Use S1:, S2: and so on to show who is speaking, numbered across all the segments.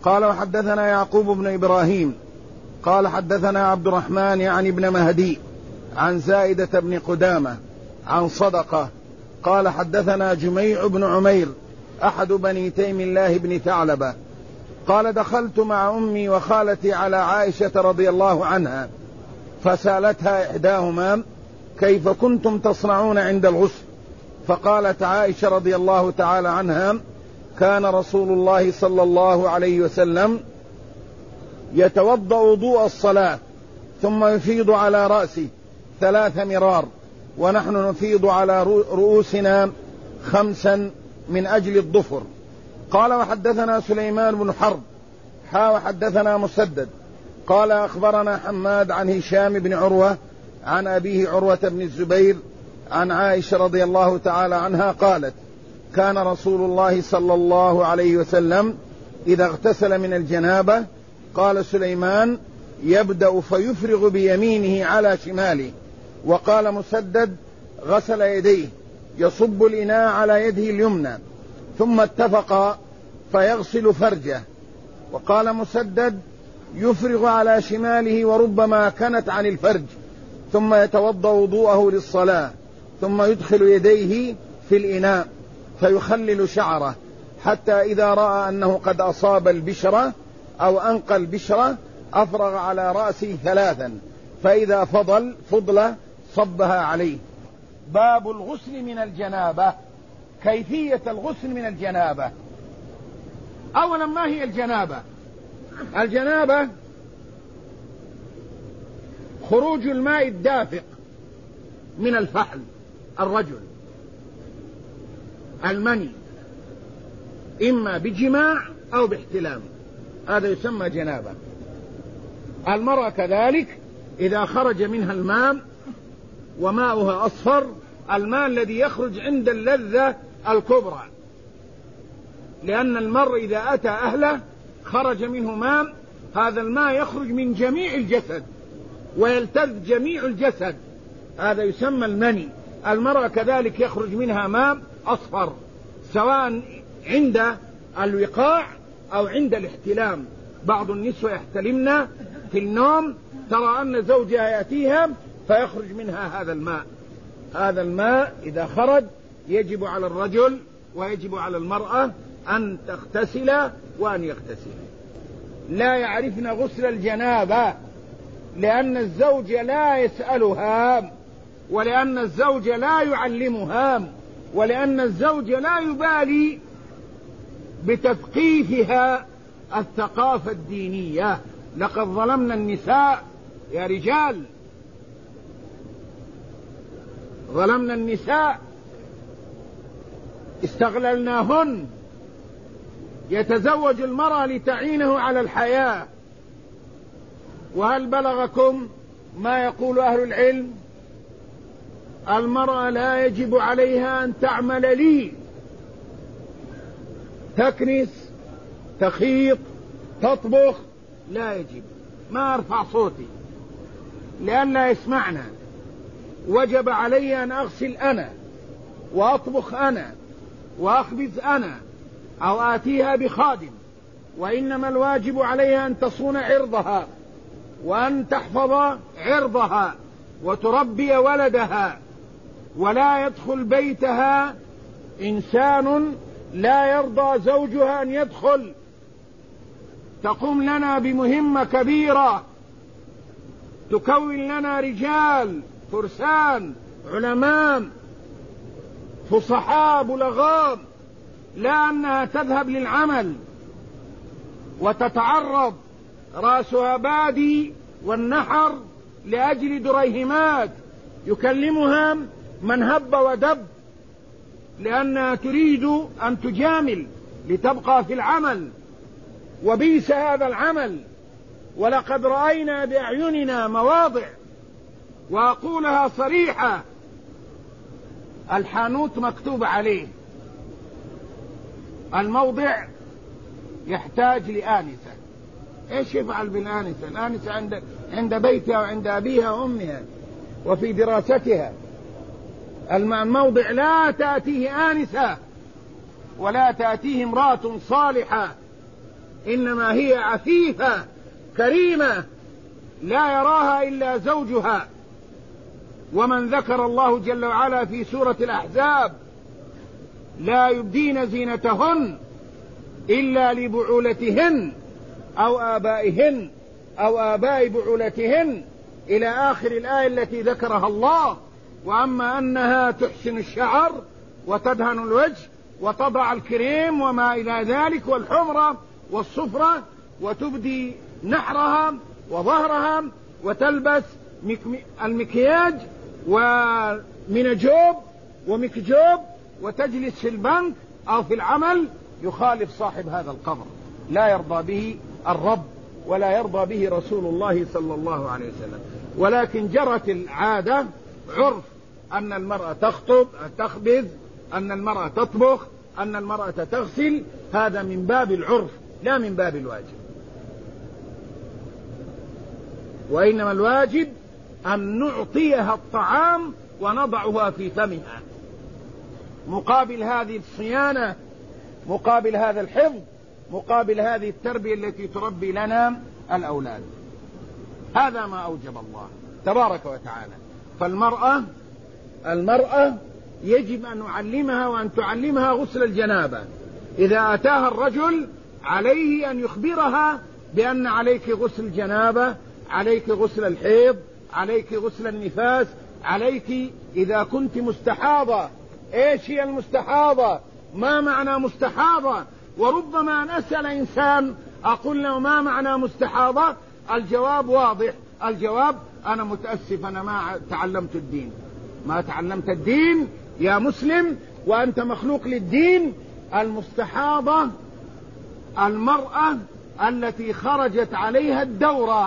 S1: قال وحدثنا يعقوب بن إبراهيم قال حدثنا عبد الرحمن يعني بن مهدي عن زائدة بن قدامة عن صدقة قال حدثنا جميع بن عمير أحد بني تيم الله بن ثعلبة قال دخلت مع أمي وخالتي على عائشة رضي الله عنها فسالتها إحداهما كيف كنتم تصنعون عند الغسل؟ فقالت عائشة رضي الله تعالى عنها كان رسول الله صلى الله عليه وسلم يتوضأ وضوء الصلاة ثم يفيض على رأسه 3 مرار ونحن نفيض على رؤوسنا 5 من أجل الظفر. قال وحدثنا سليمان بن حرب وحدثنا مسدد قال أخبرنا حماد عن هشام بن عروة عن أبيه عروة بن الزبير عن عائشة رضي الله تعالى عنها قالت كان رسول الله صلى الله عليه وسلم إذا اغتسل من الجنابة قال سليمان يبدأ فيفرغ بيمينه على شماله. وقال مسدد غسل يديه يصب الإناء على يده اليمنى ثم اتفق فيغسل فرجه. وقال مسدد يفرغ على شماله وربما كانت عن الفرج ثم يتوضأ وضوءه للصلاة ثم يدخل يديه في الإناء فيخلل شعره حتى إذا رأى أنه قد أصاب البشرة أو أنقى البشرة أفرغ على رأسه 3 فإذا فضل صبها عليه. باب الغسل من الجنابة. كيفية الغسل من الجنابة. أولا ما هي الجنابة؟ الجنابة خروج الماء الدافق من الفحل الرجل المني إما بجماع أو باحتلام، هذا يسمى جنابة. المرأة كذلك إذا خرج منها الماء وماؤها أصفر، الماء الذي يخرج عند اللذة الكبرى، لأن المرء إذا أتى أهله خرج منه ماء، هذا الماء يخرج من جميع الجسد ويلتذ جميع الجسد، هذا يسمى المني. المرأة كذلك يخرج منها ماء أصفر سواء عند الوقاع أو عند الاحتلام. بعض النسوة يحتلمن في النوم، ترى أن زوجها يأتيها فيخرج منها هذا الماء. هذا الماء إذا خرج يجب على الرجل ويجب على المرأة أن تغتسل وأن يغتسل. لا يعرفن غسل الجنابة لأن الزوج لا يسألها، ولأن الزوج لا يعلمها، ولأن الزوج لا يبالي بتثقيفها الثقافة الدينية. لقد ظلمنا النساء يا رجال، ظلمنا النساء، استغللناهن. يتزوج المرأة لتعينه على الحياة. وهل بلغكم ما يقول أهل العلم؟ المرأة لا يجب عليها أن تعمل لي، تكنس، تخيط، تطبخ، لا يجب. ما أرفع صوتي لأن لا يسمعنا. وجب علي أن أغسل أنا وأطبخ أنا وأخبز أنا أو آتيها بخادم، وإنما الواجب عليها أن تصون عرضها وأن تحفظ عرضها وتربي ولدها. ولا يدخل بيتها إنسان لا يرضى زوجها أن يدخل. تقوم لنا بمهمة كبيرة، تكون لنا رجال فرسان علماء فصحاء بلغاء، لا أنها تذهب للعمل وتتعرض رأسها بادي والنحر لأجل دريهمات يكلمها من هب ودب، لأنها تريد أن تجامل لتبقى في العمل، وبئس هذا العمل. ولقد رأينا بأعيننا مواضع، وأقولها صريحة، الحانوت مكتوب عليه الموضع يحتاج لآنسة. ايش يفعل بالآنسة؟ الآنسة عند بيتها وعند أبيها وأمها وفي دراستها. الموضع لا تأتيه آنسة ولا تأتيه امرأة صالحة إنما هي عفيفة كريمة لا يراها إلا زوجها. ومن ذكر الله جل وعلا في سورة الأحزاب لا يبدين زينتهن إلا لبعولتهن أو آبائهن أو آباء بعولتهن إلى آخر الآية التي ذكرها الله. وأما أنها تحسن الشعر وتدهن الوجه وتضع الكريم وما إلى ذلك والحمرة والصفرة وتبدي نحرها وظهرها وتلبس المكياج ومنجوب ومكجوب وتجلس في البنك أو في العمل، يخالف صاحب هذا القبر، لا يرضى به الرب ولا يرضى به رسول الله صلى الله عليه وسلم. ولكن جرت العادة عرف أن المرأة تخبز، أن المرأة تطبخ، أن المرأة تغسل، هذا من باب العرف لا من باب الواجب. وإنما الواجب أن نعطيها الطعام ونضعها في فمها مقابل هذه الصيانة، مقابل هذا الحفظ، مقابل هذه التربية التي تربي لنا الأولاد. هذا ما أوجب الله تبارك وتعالى. فالمرأة يجب أن نعلمها وأن تعلمها غسل الجنابة. إذا أتاها الرجل عليه أن يخبرها بأن عليك غسل الجنابة، عليك غسل الحيض، عليك غسل النفاس، عليك إذا كنت مستحاضة. إيش هي المستحاضة؟ ما معنى مستحاضة؟ وربما أن أسأل إنسان أقول له ما معنى مستحاضة؟ الجواب واضح، الجواب أنا متأسف أنا ما تعلمت الدين. ما تعلمت الدين يا مسلم وأنت مخلوق للدين. المستحاضة المرأة التي خرجت عليها الدورة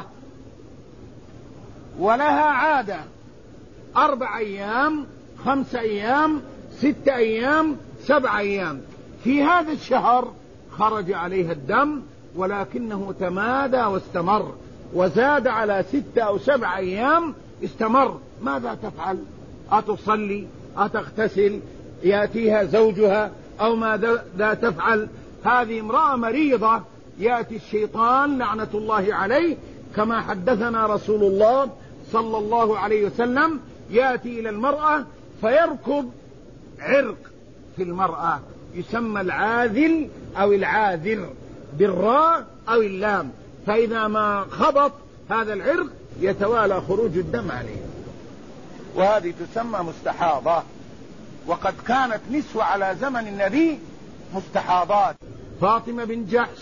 S1: ولها عادة 4 أيام 5 أيام 6 أيام 7 أيام، في هذا الشهر خرج عليها الدم ولكنه تمادى واستمر وزاد على 6 أو 7 أيام استمر. ماذا تفعل؟ أتصلي؟ أتغتسل؟ يأتيها زوجها أو ماذا تفعل؟ هذه امرأة مريضة. يأتي الشيطان لعنة الله عليه كما حدثنا رسول الله صلى الله عليه وسلم، يأتي إلى المرأة فيركض عرق في المرأة يسمى العاذل أو العاذر بالراء أو اللام، فإذا ما خبط هذا العرق يتوالى خروج الدم عليه، وهذه تسمى مستحاضة. وقد كانت نسوة على زمن النبي مستحاضات. فاطمة بن جحش،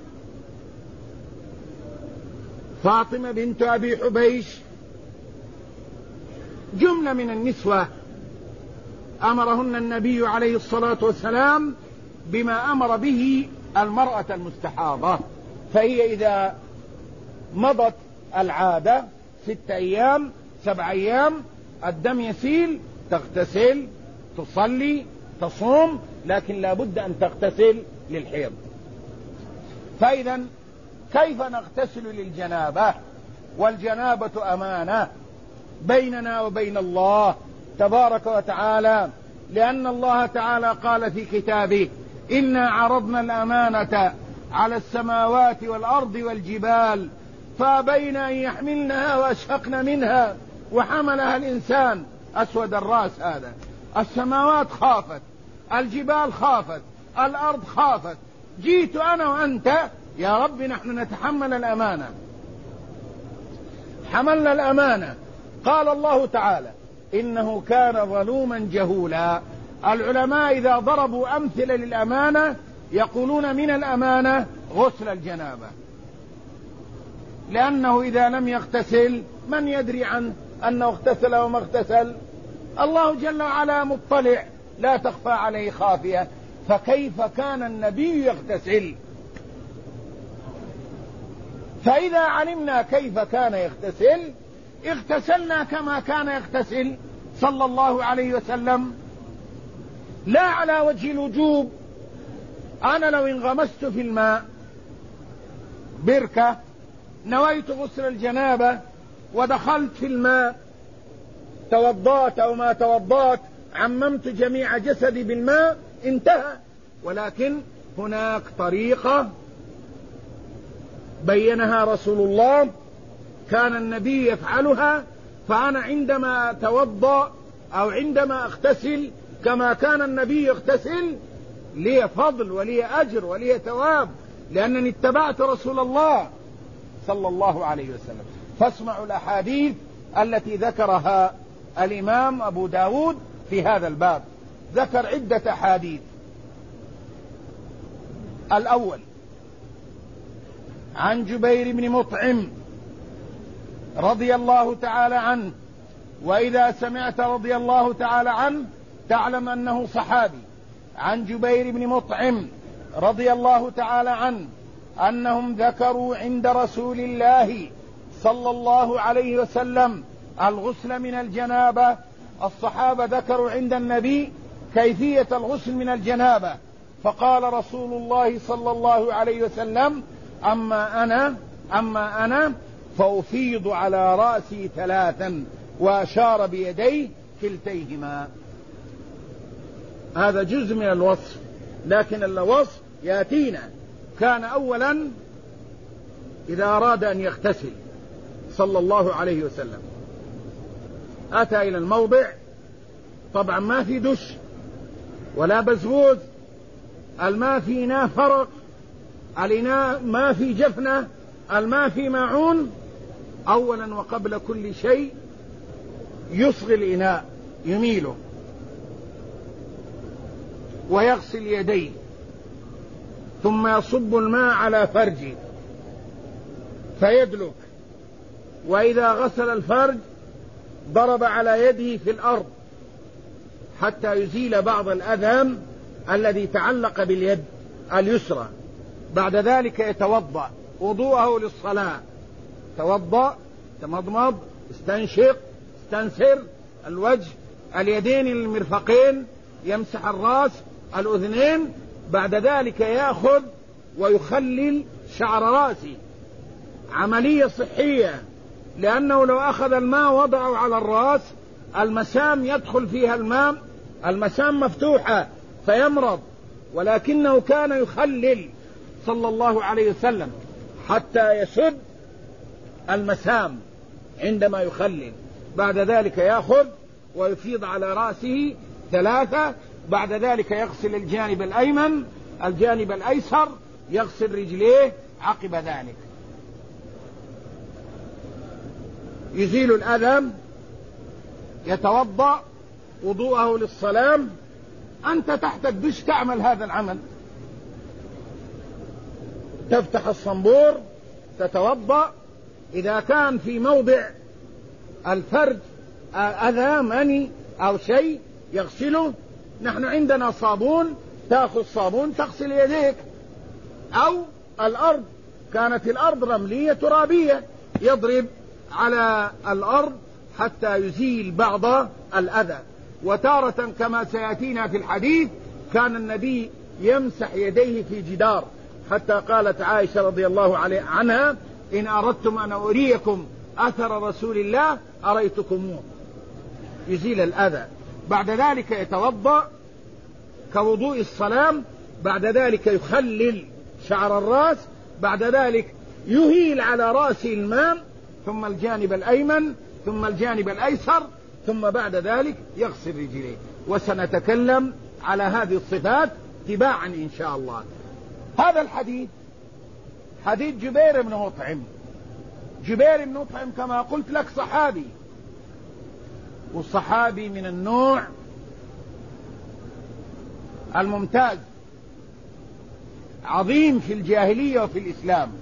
S1: فاطمة بنت أبي حبيش، جملة من النسوة أمرهن النبي عليه الصلاة والسلام بما أمر به المرأة المستحاضة. فهي إذا مضت العادة 6 أيام 7 أيام الدم يسيل تغتسل تصلي تصوم، لكن لا بد أن تغتسل للحيض. فإذا كيف نغتسل للجنابة؟ والجنابة أمانة بيننا وبين الله تبارك وتعالى، لأن الله تعالى قال في كتابه إنا عرضنا الأمانة على السماوات والأرض والجبال فأبين أن يحملنها وأشفقن منها وحملها الإنسان. أسود الرأس هذا. السماوات خافت، الجبال خافت، الأرض خافت، جيت أنا وأنت يا رب نحن نتحمل الأمانة. حملنا الأمانة. قال الله تعالى إنه كان ظلوما جهولا. العلماء إذا ضربوا أمثلة للأمانة يقولون من الأمانة غسل الجنابة، لأنه إذا لم يغتسل من يدري عنه أنه اغتسل وما اغتسل؟ الله جل وعلا مطلع لا تخفى عليه خافية. فكيف كان النبي يغتسل؟ فإذا علمنا كيف كان يغتسل اغتسلنا كما كان يغتسل صلى الله عليه وسلم، لا على وجه الوجوب. أنا لو انغمست في الماء بركة نويت غسل الجنابة ودخلت في الماء توضأت أو ما توضأت عممت جميع جسدي بالماء انتهى. ولكن هناك طريقة بينها رسول الله، كان النبي يفعلها، فأنا عندما أتوضأ أو عندما أغتسل كما كان النبي يغتسل لي فضل ولي أجر ولي ثواب، لأنني اتبعت رسول الله صلى الله عليه وسلم. فاسمعوا الأحاديث التي ذكرها الإمام أبو داود في هذا الباب. ذكر عدة أحاديث. الأول عن جبير بن مطعم رضي الله تعالى عنه، وإذا سمعت رضي الله تعالى عنه تعلم أنه صحابي. عن جبير بن مطعم رضي الله تعالى عنه أنهم ذكروا عند رسول الله صلى الله عليه وسلم الغسل من الجنابة. الصحابة ذكروا عند النبي كيفية الغسل من الجنابة، فقال رسول الله صلى الله عليه وسلم: أما أنا فأفيض على رأسي 3، وأشار بيديه كلتيهما. هذا جزء من الوصف، لكن الوصف يأتينا. كان أولا إذا أراد أن يغتسل صلى الله عليه وسلم أتى إلى الموضع، طبعا ما في دش ولا بزبوز، الماء في إناء فرق، الإناء ما في جفنة، الماء في معون. أولا وقبل كل شيء يصغي الإناء، يميله ويغسل يديه، ثم يصب الماء على فرجه فيدلك، وإذا غسل الفرج ضرب على يده في الأرض حتى يزيل بعض الأذى الذي تعلق باليد اليسرى. بعد ذلك يتوضأ وضوءه للصلاة، توضأ، تمضمض، استنشق، استنثر، الوجه، اليدين المرفقين، يمسح الرأس، الأذنين. بعد ذلك يأخذ ويخلل شعر رأسه، عملية صحية، لأنه لو أخذ الماء وضعه على الرأس المسام يدخل فيها الماء، المسام مفتوحة فيمرض، ولكنه كان يخلل صلى الله عليه وسلم حتى يسد المسام عندما يخلل. بعد ذلك يأخذ ويفيض على رأسه 3. بعد ذلك يغسل الجانب الأيمن، الجانب الأيسر، يغسل رجليه عقب ذلك، يزيل الأذى، يتوضأ وضوءه للصلاة. أنت تحت الدش تعمل هذا العمل، تفتح الصنبور، تتوضأ. إذا كان في موضع الفرج أذى مني أو شيء يغسله، نحن عندنا صابون، تأخذ صابون تغسل يديك، أو الأرض، كانت الأرض رملية ترابية، يضرب على الأرض حتى يزيل بعض الأذى. وتارة كما سيأتينا في الحديث كان النبي يمسح يديه في جدار، حتى قالت عائشة رضي الله عنها: إن أردتم أن أريكم أثر رسول الله أريتكموه، يزيل الأذى. بعد ذلك يتوضأ كوضوء الصلاة، بعد ذلك يخلل شعر الرأس، بعد ذلك يهيل على رأسه الماء، ثم الجانب الأيمن، ثم الجانب الأيسر، ثم بعد ذلك يغسل رجليه. وسنتكلم على هذه الصفات تباعا إن شاء الله. هذا الحديث حديث جبير بن مطعم. جبير بن مطعم كما قلت لك صحابي، والصحابي من النوع الممتاز، عظيم في الجاهلية وفي الإسلام.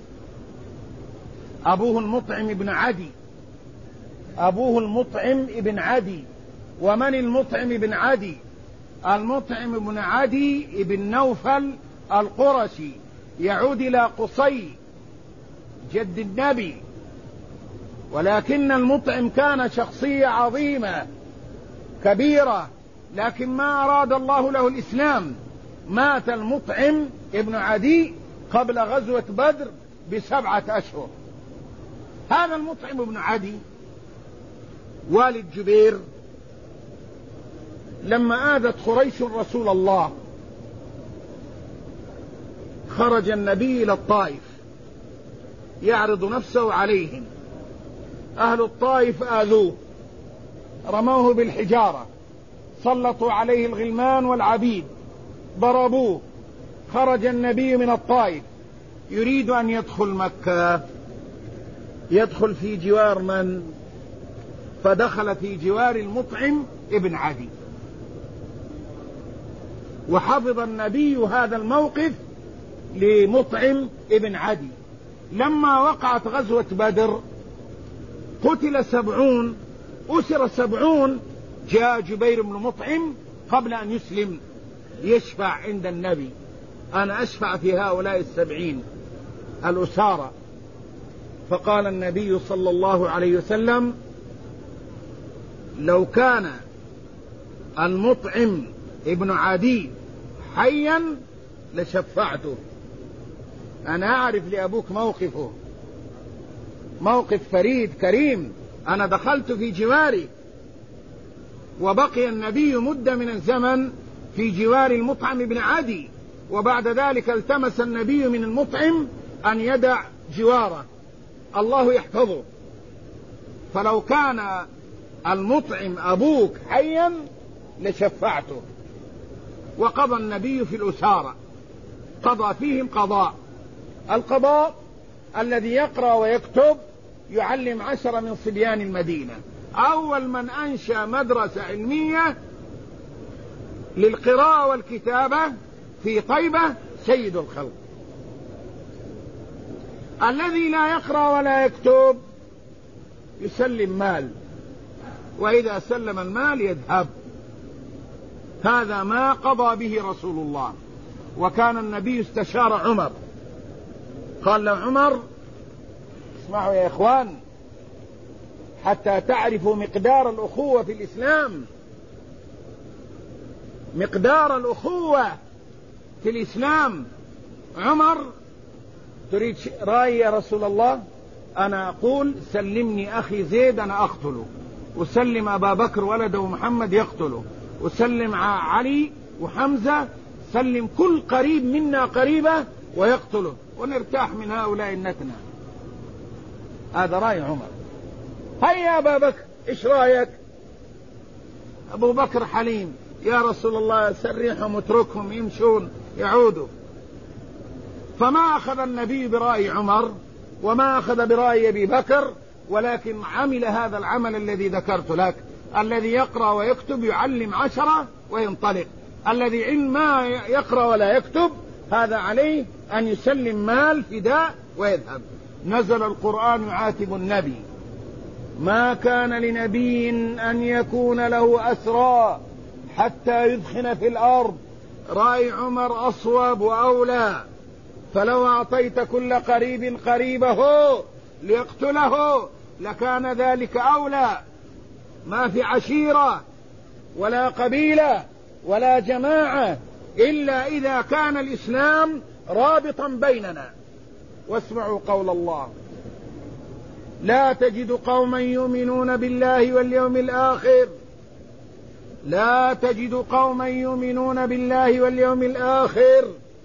S1: أبوه المطعم بن عدي، أبوه المطعم بن عدي. ومن المطعم بن عدي؟ المطعم بن عدي بن نوفل القرشي، يعود إلى قصي جد النبي، ولكن المطعم كان شخصية عظيمة كبيرة، لكن ما أراد الله له الإسلام. مات المطعم ابن عدي قبل غزوة بدر ب7 أشهر. هذا المطعم ابن عدي والد جبير، لما آذت قريش رسول الله خرج النبي إلى الطائف يعرض نفسه عليهم. أهل الطائف آذوه، رموه بالحجارة، سلطوا عليه الغلمان والعبيد، ضربوه. خرج النبي من الطائف يريد أن يدخل مكة، يدخل في جوار من؟ فدخل في جوار المطعم ابن عدي. وحفظ النبي هذا الموقف لمطعم ابن عدي. لما وقعت غزوة بدر قتل 70، أسر 70، جاء جبير بن مطعم قبل أن يسلم يشفع عند النبي: أنا أشفع في هؤلاء 70 الأسارى. فقال النبي صلى الله عليه وسلم: لو كان المطعم ابن عدي حيا لشفعته. أنا أعرف لأبوك موقفه، موقف فريد كريم. أنا دخلت في جواري، وبقي النبي مدة من الزمن في جوار المطعم بن عدي، وبعد ذلك التمس النبي من المطعم أن يدع جواره، الله يحفظه. فلو كان المطعم أبوك حيا لشفعته. وقضى النبي في الأسارة، قضى فيهم قضاء. القضاء الذي يقرأ ويكتب يعلم 10 من صبيان المدينة. أول من أنشأ مدرسة علمية للقراءة والكتابة في طيبة سيد الخلق. الذي لا يقرأ ولا يكتب يسلم مال، وإذا سلم المال يذهب. هذا ما قضى به رسول الله. وكان النبي استشار عمر، قال له عمر: اسمعوا يا إخوان حتى تعرفوا مقدار الأخوة في الإسلام، مقدار الأخوة في الإسلام. عمر: تريد رأي يا رسول الله؟ أنا أقول سلمني أخي زيد أنا أقتله، وسلم أبا بكر ولده محمد يقتله، وسلم علي وحمزة، سلم كل قريب منا قريبة ويقتله، ونرتاح من هؤلاء النتنة. هذا رأي عمر. هيا أبا بكر إيش رأيك؟ أبو بكر حليم: يا رسول الله سرحهم واتركهم يمشون يعودوا. فما أخذ النبي برأي عمر وما أخذ برأي أبي بكر، ولكن عمل هذا العمل الذي ذكرت لك. الذي يقرأ ويكتب يعلم 10 وينطلق. الذي ما يقرأ ولا يكتب هذا عليه أن يسلم مال فداء ويذهب. نزل القرآن يعاتب النبي: ما كان لنبي أن يكون له أسرى حتى يدخن في الأرض. رأي عمر أصوب وأولى. فلو أعطيت كل قريب قريبه ليقتله لكان ذلك أولى. ما في عشيرة ولا قبيلة ولا جماعة إلا إذا كان الإسلام رابطا بيننا. واسمعوا قول الله: لا تجد قوما يؤمنون بالله واليوم الآخر، لا تجد قوما يؤمنون بالله واليوم الآخر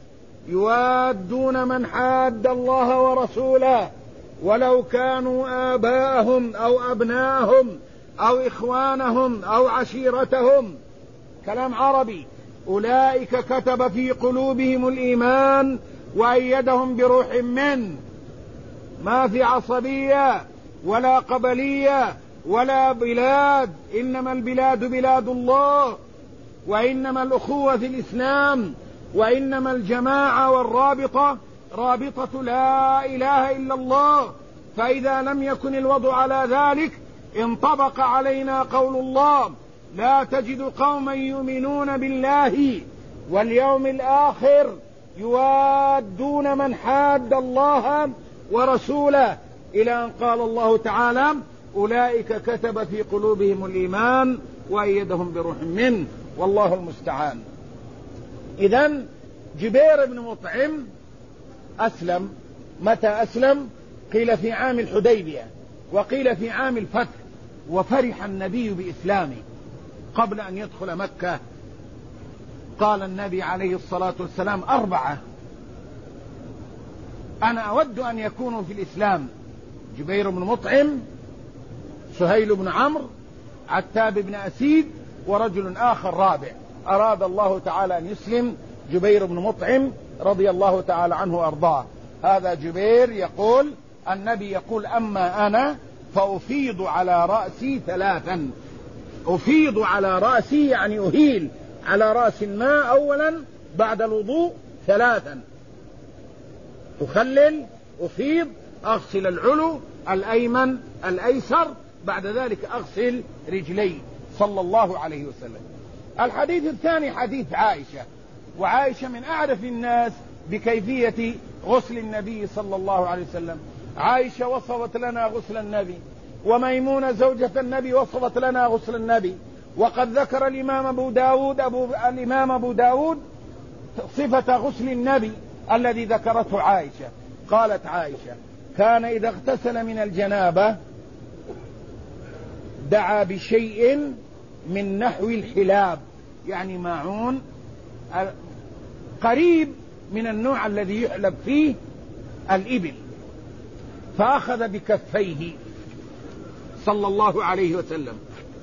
S1: يوادون من حاد الله ورسوله ولو كانوا آباءهم أو أبناءهم أو إخوانهم أو عشيرتهم. كلام عربي. أولئك كتب في قلوبهم الإيمان وأيدهم بروح منه. ما في عصبية ولا قبلية ولا بلاد، إنما البلاد بلاد الله، وإنما الأخوة في الإسلام، وإنما الجماعة والرابطة رابطة لا إله إلا الله. فإذا لم يكن الوضع على ذلك انطبق علينا قول الله: لا تجد قوما يؤمنون بالله واليوم الآخر يوادون من حاد الله ورسوله، إلى أن قال الله تعالى: أولئك كتب في قلوبهم الإيمان وأيدهم بروح منه، والله المستعان. إذن جبير بن مطعم أسلم. متى أسلم؟ قيل في عام الحديبية، وقيل في عام الفتح. وفرح النبي بإسلامه قبل أن يدخل مكة. قال النبي عليه الصلاة والسلام: 4 أنا أود أن يكونوا في الإسلام: جبير بن مطعم، سهيل بن عمرو، عتاب بن أسيد، ورجل آخر رابع. أراد الله تعالى أن يسلم جبير بن مطعم رضي الله تعالى عنه وأرضاه. هذا جبير يقول: النبي يقول: أما أنا فأفيض على رأسي 3. أفيض على رأسي يعني أهيل على رأس الماء أولا بعد الوضوء 3. أخلل، أفيض، أغسل العلو، الأيمن، الأيسر، بعد ذلك أغسل رجلي صلى الله عليه وسلم. الحديث الثاني حديث عائشة، وعائشة من أعرف الناس بكيفية غسل النبي صلى الله عليه وسلم. عائشة وصفت لنا غسل النبي، وميمونة زوجة النبي وصفت لنا غسل النبي. وقد ذكر الإمام أبو داود صفة غسل النبي الذي ذكرته عائشة. قالت عائشة: كان إذا اغتسل من الجنابة دعا بشيء من نحو الحلاب، يعني ماعون قريب من النوع الذي يحلب فيه الإبل، فأخذ بكفيه صلى الله عليه وسلم،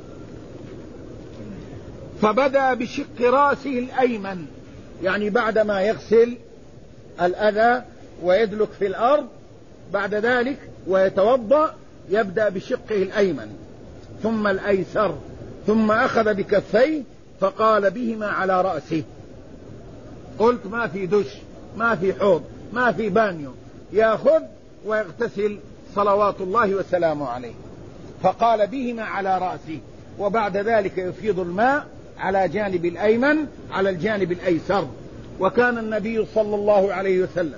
S1: فبدأ بشق رأسه الأيمن، يعني بعدما يغسل الأذى ويدلك في الأرض بعد ذلك ويتوضأ يبدأ بشقه الأيمن ثم الأيسر، ثم أخذ بكفيه فقال بهما على رأسه. قلت: ما في دش، ما في حوض، ما في بانيو، يأخذ ويغتسل صلوات الله وسلامه عليه. فقال بهما على رأسه، وبعد ذلك يفيض الماء على جانب الأيمن على الجانب الأيسر. وكان النبي صلى الله عليه وسلم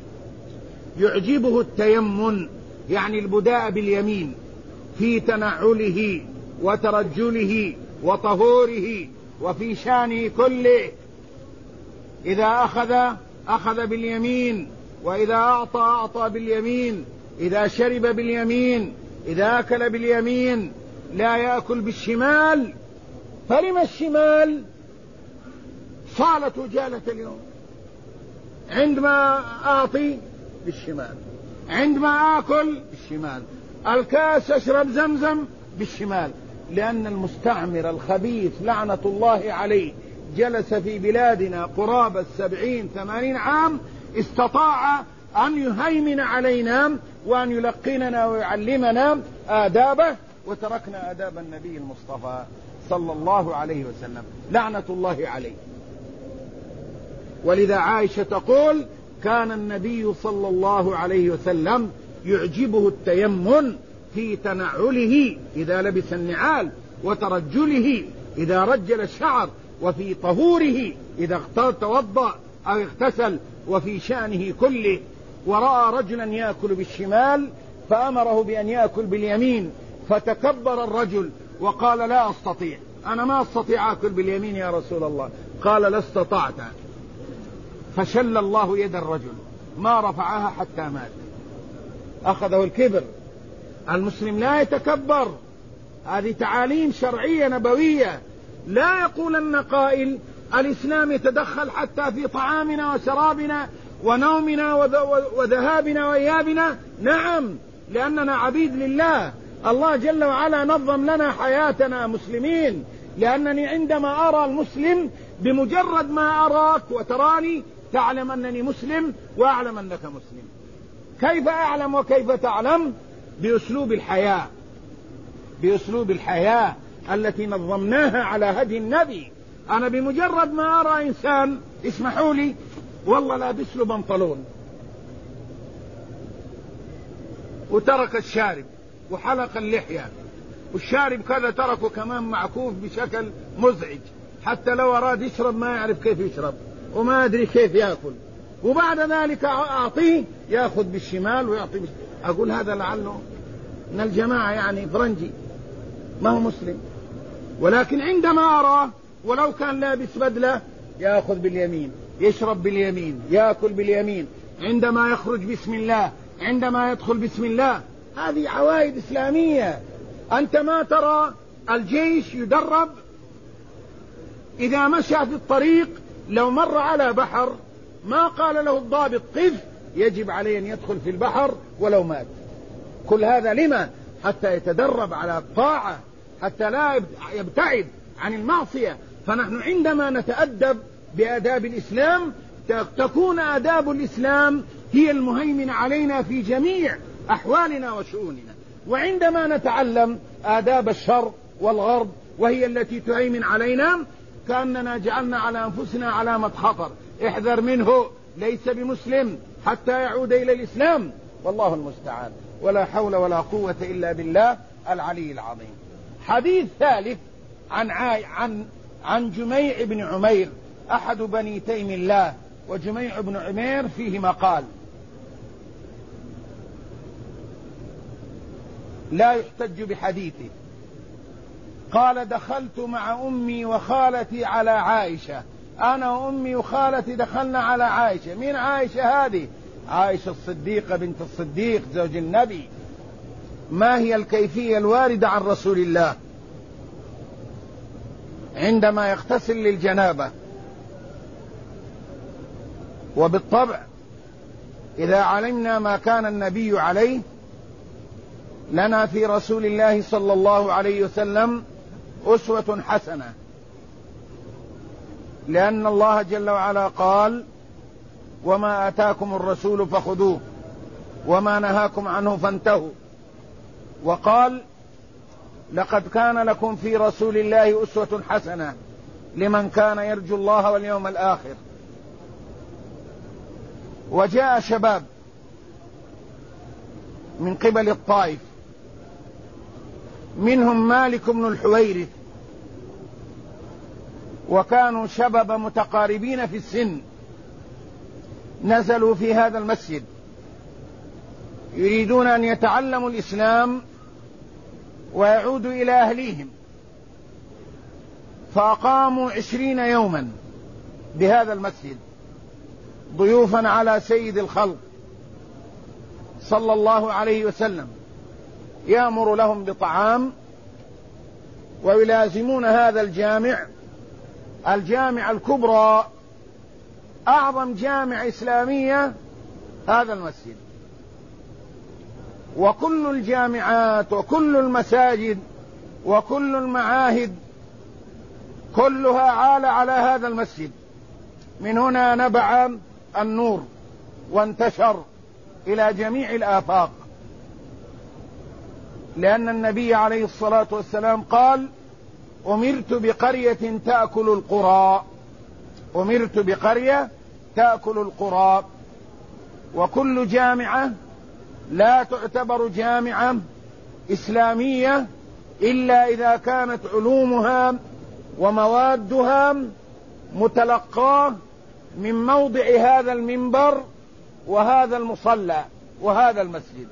S1: يعجبه التيمن، يعني البداء باليمين، في تنعله وترجله وطهوره وفي شانه كله. إذا أخذ باليمين، وإذا أعطى باليمين، إذا شرب باليمين، إذا أكل باليمين، لا يأكل بالشمال. فلما الشمال؟ صالت وجالة اليوم. عندما أعطي بالشمال، عندما آكل بالشمال، الكاس أشرب زمزم بالشمال. لأن المستعمر الخبيث لعنة الله عليه جلس في بلادنا قرابة 70-80 عام، استطاع أن يهيمن علينا وأن يلقننا ويعلمنا آدابه، وتركنا آداب النبي المصطفى صلى الله عليه وسلم لعنة الله عليه. ولذا عائشة تقول: كان النبي صلى الله عليه وسلم يعجبه التيمن في تنعله إذا لبس النعال، وترجله إذا رجل الشعر، وفي طهوره إذا توضأ أو اغتسل، وفي شأنه كله. ورأى رجلا يأكل بالشمال فأمره بأن يأكل باليمين، فتكبر الرجل وقال: لا أستطيع، أنا ما أستطيع أكل باليمين يا رسول الله. قال: لا استطعت. فشل الله يد الرجل، ما رفعها حتى مات. أخذه الكبر. المسلم لا يتكبر، هذه تعاليم شرعية نبوية. لا يقولن قائل: الإسلام يتدخل حتى في طعامنا وشرابنا ونومنا وذهابنا وإيابنا. نعم، لأننا عبيد لله. الله جل وعلا نظم لنا حياتنا مسلمين. لأنني عندما أرى المسلم، بمجرد ما أراك وتراني تعلم أنني مسلم وأعلم أنك مسلم. كيف أعلم وكيف تعلم؟ بأسلوب الحياة، بأسلوب الحياة التي نظمناها على هدي النبي. أنا بمجرد ما أرى إنسان، اسمحوا لي والله لابس له بنطلون وترك الشارب وحلق اللحية، والشارب كذا تركه كمان معكوف بشكل مزعج، حتى لو أراد يشرب ما يعرف كيف يشرب وما أدري كيف يأكل، وبعد ذلك أعطيه يأخذ بالشمال ويعطي أقول هذا لعله من الجماعة، يعني فرنجي ما هو مسلم. ولكن عندما أراه ولو كان لابس بدلة يأخذ باليمين، يشرب باليمين، يأكل باليمين، عندما يخرج بسم الله، عندما يدخل بسم الله. هذه عوائد إسلامية. أنت ما ترى الجيش يدرب إذا مشى في الطريق، لو مر على بحر ما قال له الضابط قف يجب عليه أن يدخل في البحر ولو مات. كل هذا لما؟ حتى يتدرب على الطاعة، حتى لا يبتعد عن المعصية. فنحن عندما نتأدب بآداب الإسلام تكون آداب الإسلام هي المهيمن علينا في جميع أحوالنا وشؤوننا. وعندما نتعلم آداب الشرق والغرب وهي التي تهيمن علينا كأننا جعلنا على أنفسنا علامة خطر، احذر منه، ليس بمسلم حتى يعود إلى الإسلام. والله المستعان، ولا حول ولا قوة إلا بالله العلي العظيم. حديث ثالث عن جميع بن عمير أحد بني تيم الله. وجميع بن عمير فيه مقال لا يحتج بحديثه. قال: دخلت مع أمي وخالتي على عائشة. أنا وأمي وخالتي دخلنا على عائشة. مين عائشة هذه؟ عائشة الصديقة بنت الصديق زوج النبي. ما هي الكيفية الواردة عن رسول الله عندما يغتسل للجنابة؟ وبالطبع إذا علمنا ما كان النبي عليه لنا في رسول الله صلى الله عليه وسلم أسوة حسنة، لأن الله جل وعلا قال: وما آتاكم الرسول فخذوه وما نهاكم عنه فانتهوا. وقال: لقد كان لكم في رسول الله أسوة حسنة لمن كان يرجو الله واليوم الآخر. وجاء شباب من قبل الطائف منهم مالك بن الحويرث، وكانوا شباب متقاربين في السن، نزلوا في هذا المسجد يريدون أن يتعلموا الإسلام ويعودوا إلى أهليهم، فأقاموا 20 يوما بهذا المسجد ضيوفا على سيد الخلق صلى الله عليه وسلم، يأمر لهم بطعام ويلازمون هذا الجامع الكبرى، أعظم جامع إسلامية هذا المسجد. وكل الجامعات وكل المساجد وكل المعاهد كلها عال على هذا المسجد. من هنا نبع النور وانتشر إلى جميع الآفاق، لأن النبي عليه الصلاة والسلام قال: أمرت بقرية تأكل القرى. أمرت بقرية تأكل القرى. وكل جامعة لا تعتبر جامعة إسلامية إلا إذا كانت علومها وموادها متلقاة من موضع هذا المنبر وهذا المصلى وهذا المسجد.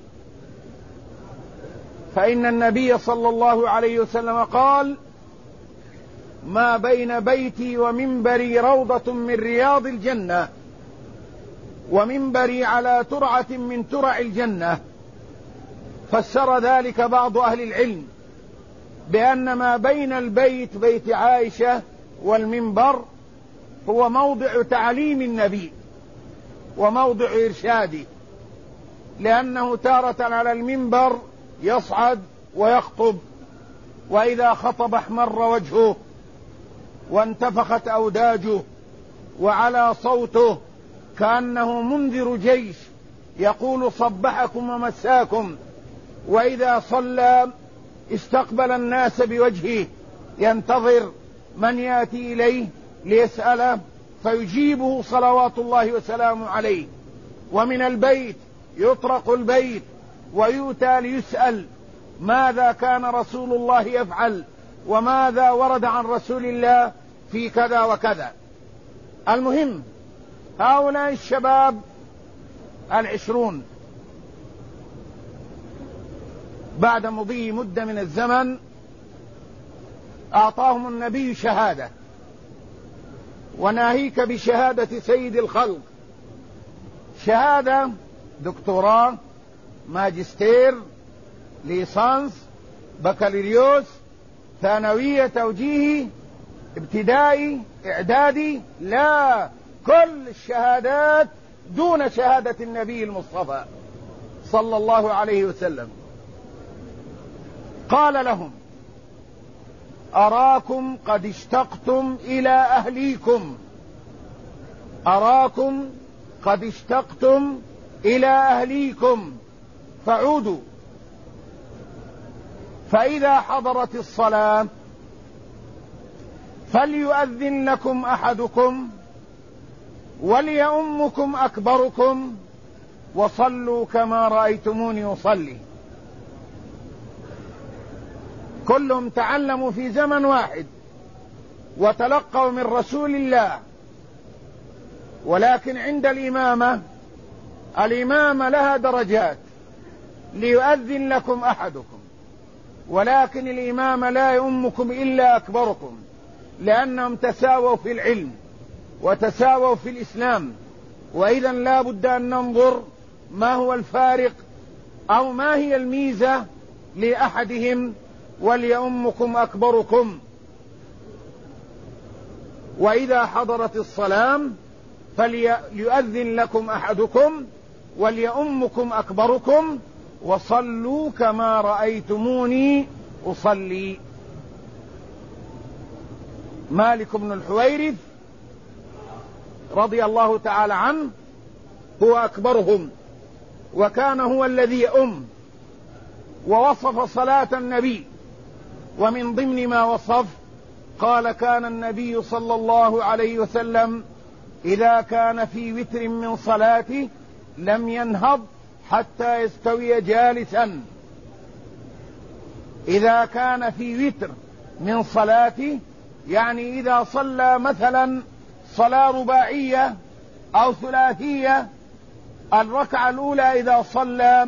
S1: فإن النبي صلى الله عليه وسلم قال: ما بين بيتي ومنبري روضة من رياض الجنة، ومنبري على ترعة من ترع الجنة. فسر ذلك بعض أهل العلم بأن ما بين البيت، بيت عائشة، والمنبر هو موضع تعليم النبي وموضع إرشاده، لأنه تارة على المنبر يصعد ويخطب، وإذا خطب احمر وجهه وانتفخت أوداجه وعلى صوته كأنه منذر جيش يقول: صبحكم ومساكم. وإذا صلى استقبل الناس بوجهه ينتظر من يأتي إليه ليسأله فيجيبه صلوات الله وسلامه عليه. ومن البيت يطرق البيت ويؤتى ليسأل: ماذا كان رسول الله يفعل وماذا ورد عن رسول الله في كذا وكذا. المهم، هؤلاء الشباب 20 بعد مضي مدة من الزمن أعطاهم النبي شهادة، وناهيك بشهادة سيد الخلق، شهادة دكتوراه، ماجستير، ليسانس، بكالوريوس، ثانوية، توجيهي، ابتدائي، إعدادي، لا، كل الشهادات دون شهادة النبي المصطفى صلى الله عليه وسلم. قال لهم: أراكم قد اشتقتم إلى أهليكم، أراكم قد اشتقتم إلى أهليكم فعودوا، فإذا حضرت الصلاة فليؤذن لكم أحدكم وليؤمكم أكبركم وصلوا كما رأيتموني أصلي. كلهم تعلموا في زمن واحد وتلقوا من رسول الله، ولكن عند الإمامة لها درجات. ليؤذن لكم أحدكم، ولكن الإمامة لا يؤمكم إلا أكبركم، لأنهم تساووا في العلم وتساووا في الإسلام. وإذا لا بد أن ننظر ما هو الفارق أو ما هي الميزة لأحدهم. وليؤمكم أكبركم، وإذا حضرت الصلاة فليؤذن لكم أحدكم وليؤمكم أكبركم وصلوا كما رأيتموني أصلي. مالك بن الحويرث رضي الله تعالى عنه هو أكبرهم، وكان هو الذي يؤم، ووصف صلاة النبي، ومن ضمن ما وصف قال: كان النبي صلى الله عليه وسلم إذا كان في وتر من صلاته لم ينهض حتى يستوي جالسا. إذا كان في وتر من صلاته، يعني إذا صلى مثلا صلاة رباعية أو ثلاثية، الركعة الأولى إذا صلى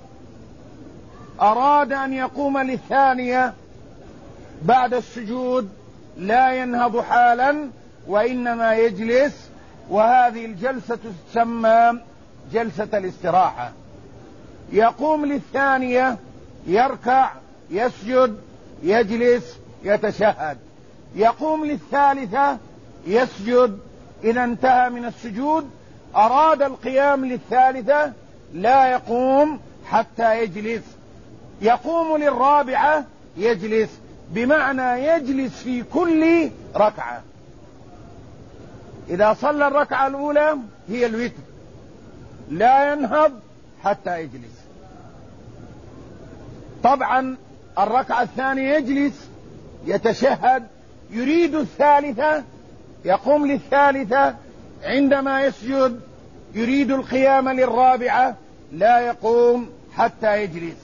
S1: أراد أن يقوم للثانية بعد السجود لا ينهض حالا، وإنما يجلس، وهذه الجلسة تسمى جلسة الاستراحة. يقوم للثانية، يركع، يسجد، يجلس، يتشهد. يقوم للثالثة، يسجد، إذا انتهى من السجود أراد القيام للثالثة لا يقوم حتى يجلس. يقوم للرابعة، يجلس، بمعنى يجلس في كل ركعة. إذا صلى الركعة الأولى هي الوتر لا ينهض حتى يجلس. طبعا الركعة الثانية يجلس، يتشهد، يريد الثالثة، يقوم للثالثة، عندما يسجد يريد القيام للرابعة لا يقوم حتى يجلس.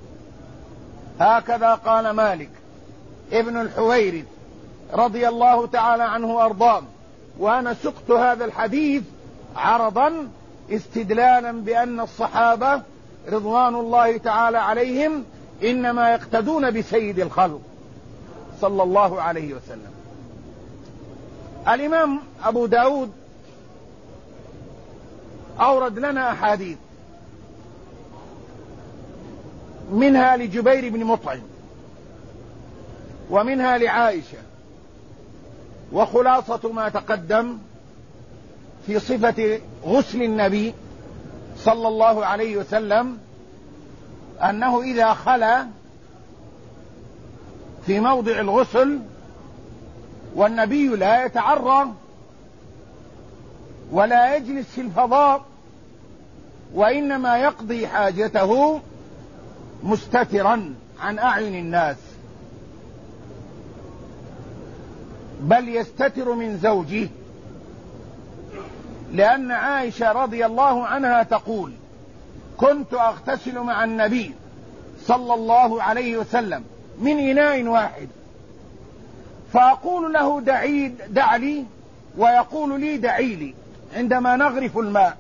S1: هكذا قال مالك ابن الحويرث رضي الله تعالى عنه وارضاه. وأنا سقت هذا الحديث عرضا استدلالا بأن الصحابة رضوان الله تعالى عليهم إنما يقتدون بسيد الخلق صلى الله عليه وسلم. الإمام أبو داود أورد لنا أحاديث، منها لجبير بن مطعم ومنها لعائشة. وخلاصة ما تقدم في صفة غسل النبي صلى الله عليه وسلم أنه إذا خلا في موضع الغسل والنبي لا يتعرى ولا يجلس في الفضاء، وإنما يقضي حاجته مستترا عن أعين الناس، بل يستتر من زوجه. لأن عائشة رضي الله عنها تقول: كنت أغتسل مع النبي صلى الله عليه وسلم من إناء واحد، فأقول له دع لي، ويقول لي دعي لي عندما نغرف الماء.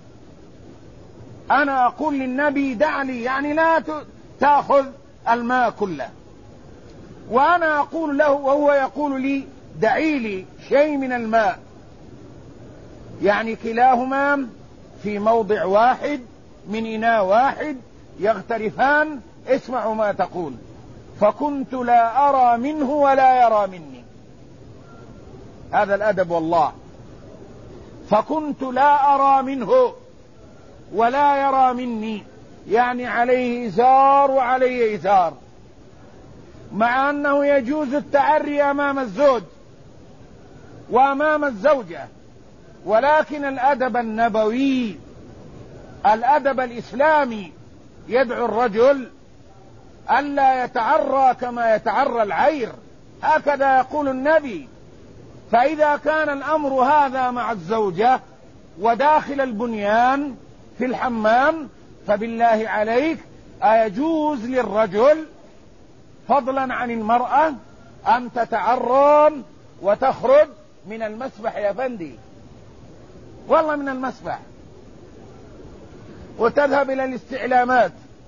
S1: أنا أقول للنبي دع لي، يعني لا تأخذ الماء كله، وأنا أقول له وهو يقول لي دعي لي شيء من الماء، يعني كلاهما في موضع واحد من إناء واحد يغترفان. اسمعوا ما تقول: فكنت لا أرى منه ولا يرى مني. هذا الأدب والله. فكنت لا أرى منه ولا يرى مني، يعني عليه إزار وعلي إزار، مع أنه يجوز التعري أمام الزوج وأمام الزوجة، ولكن الأدب النبوي الأدب الإسلامي يدعو الرجل ألا يتعرى كما يتعرى العير، هكذا يقول النبي. فإذا كان الأمر هذا مع الزوجة وداخل البنيان في الحمام، فبالله عليك أيجوز للرجل فضلا عن المرأة أن تتعرى وتخرج من المسبح يا فندي، والله من المسبح، وتذهب إلى الاستعلامات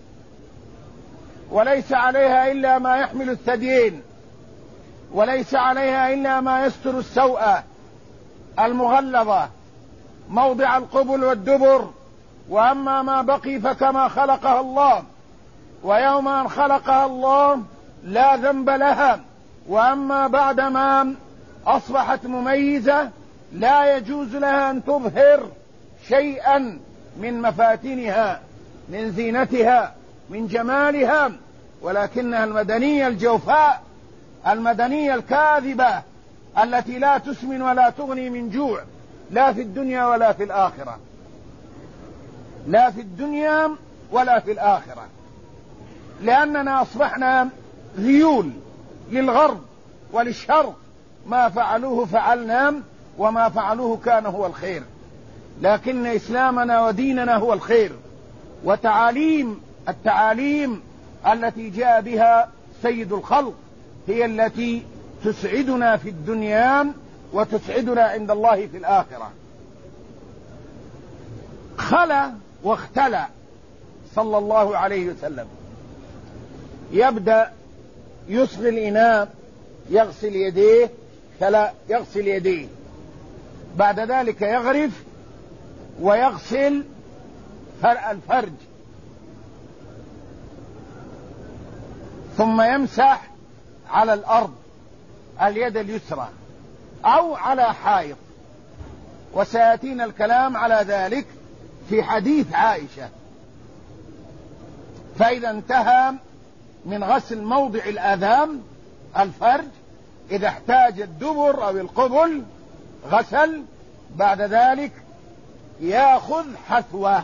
S1: وليس عليها إلا ما يحمل الثديين، وليس عليها إلا ما يستر السوءة المغلظة موضع القبل والدبر، وأما ما بقي فكما خلقها الله، ويوم أن خلقها الله لا ذنب لها، وأما بعدما أصبحت مميزة لا يجوز لها أن تظهر شيئا من مفاتنها، من زينتها، من جمالها، ولكنها المدنية الجوفاء، المدنية الكاذبة التي لا تسمن ولا تغني من جوع، لا في الدنيا ولا في الآخرة، لا في الدنيا ولا في الآخرة، لأننا أصبحنا ذيول للغرب وللشرق، ما فعلوه فعلنا وما فعلوه كان هو الخير، لكن إسلامنا وديننا هو الخير، التعاليم التي جاء بها سيد الخلق هي التي تسعدنا في الدنيا وتسعدنا عند الله في الآخرة. خلى واختلى صلى الله عليه وسلم، يبدأ يصغي الإناء يغسل يديه، فلا يغسل يديه، بعد ذلك يغرف ويغسل الفرج، ثم يمسح على الأرض اليد اليسرى أو على حائط، وسيأتينا الكلام على ذلك في حديث عائشة. فإذا انتهى من غسل موضع الآذان الفرج، إذا احتاج الدبر أو القبل غسل، بعد ذلك يأخذ حثوة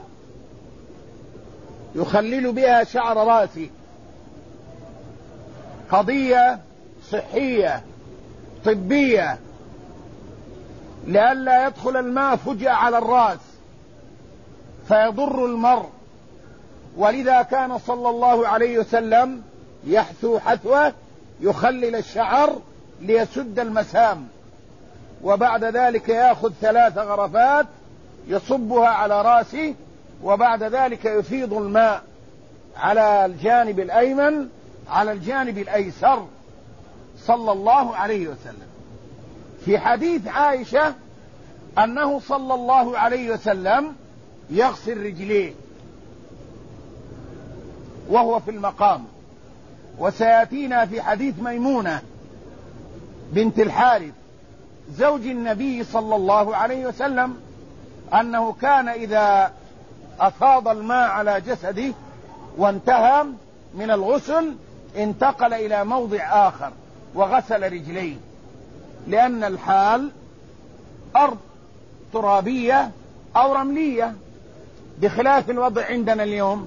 S1: يخلل بها شعر رأسه، قضية صحية طبية لئلا يدخل الماء فجأة على الرأس فيضر المرء، ولذا كان صلى الله عليه وسلم يحثو حثوة يخلل الشعر ليسد المسام، وبعد ذلك يأخذ 3 غرفات يصبها على رأسه، وبعد ذلك يفيض الماء على الجانب الأيمن على الجانب الأيسر صلى الله عليه وسلم. في حديث عائشة أنه صلى الله عليه وسلم يغسل رجليه وهو في المقام، وسيأتينا في حديث ميمونة بنت الحارث زوج النبي صلى الله عليه وسلم أنه كان إذا أفاض الماء على جسده وانتهى من الغسل انتقل إلى موضع آخر وغسل رجليه، لأن الحال أرض ترابية أو رملية، بخلاف الوضع عندنا اليوم.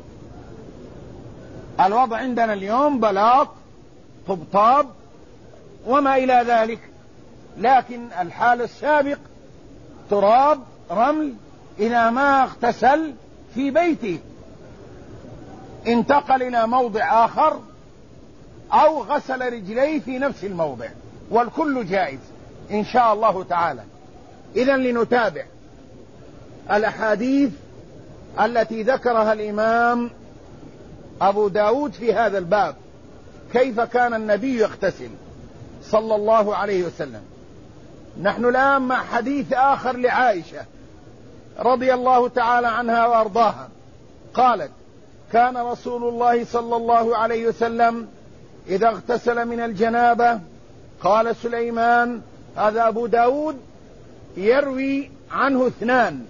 S1: الوضع عندنا اليوم بلاط طبطاب وما إلى ذلك، لكن الحال السابق تراب رمل. إذا ما اغتسل في بيته انتقل إلى موضع آخر أو غسل رجليه في نفس الموضع، والكل جائز إن شاء الله تعالى. إذن لنتابع الأحاديث التي ذكرها الإمام أبو داود في هذا الباب، كيف كان النبي يغتسل صلى الله عليه وسلم. نحن الآن مع حديث آخر لعائشة رضي الله تعالى عنها وأرضاها، قالت: كان رسول الله صلى الله عليه وسلم إذا اغتسل من الجنابة، قال سليمان، هذا أبو داود يروي عنه اثنان،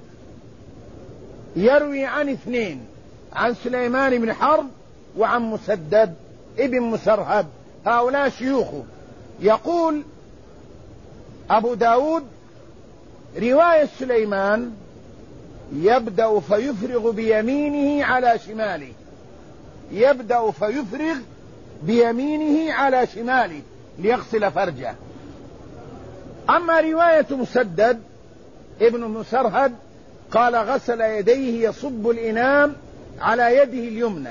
S1: يروي عن اثنين، عن سليمان بن حرب وعن مسدد ابن مسرهد، هؤلاء شيوخه. يقول أبو داود: رواية سليمان يبدأ فيفرغ بيمينه على شماله، يبدأ فيفرغ بيمينه على شماله ليغسل فرجه. أما رواية مسدد ابن مسرهد قال: غسل يديه يصب الإناء على يده اليمنى.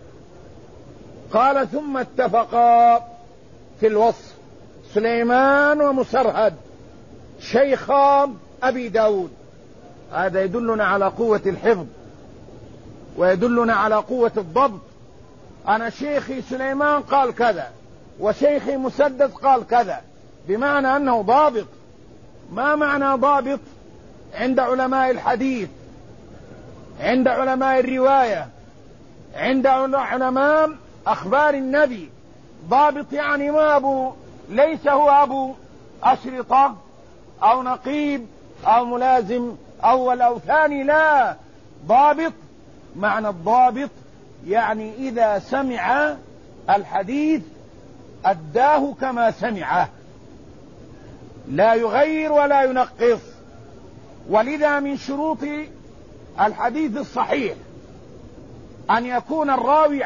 S1: قال: ثم اتفقا في الوصف، سليمان ومسرهد شيخا أبي داود. هذا يدلنا على قوة الحفظ ويدلنا على قوة الضبط. أنا شيخي سليمان قال كذا وشيخي مسدد قال كذا، بمعنى أنه ضابط. ما معنى ضابط عند علماء الحديث، عند علماء الرواية، عند علماء أخبار النبي؟ ضابط يعني ما ليس هو أبو أشرطة أو نقيب أو ملازم أول أو ثاني، لا، ضابط. معنى الضابط يعني إذا سمع الحديث أداه كما سمعه، لا يغير ولا ينقص. ولذا من شروط الحديث الصحيح أن يكون الراوي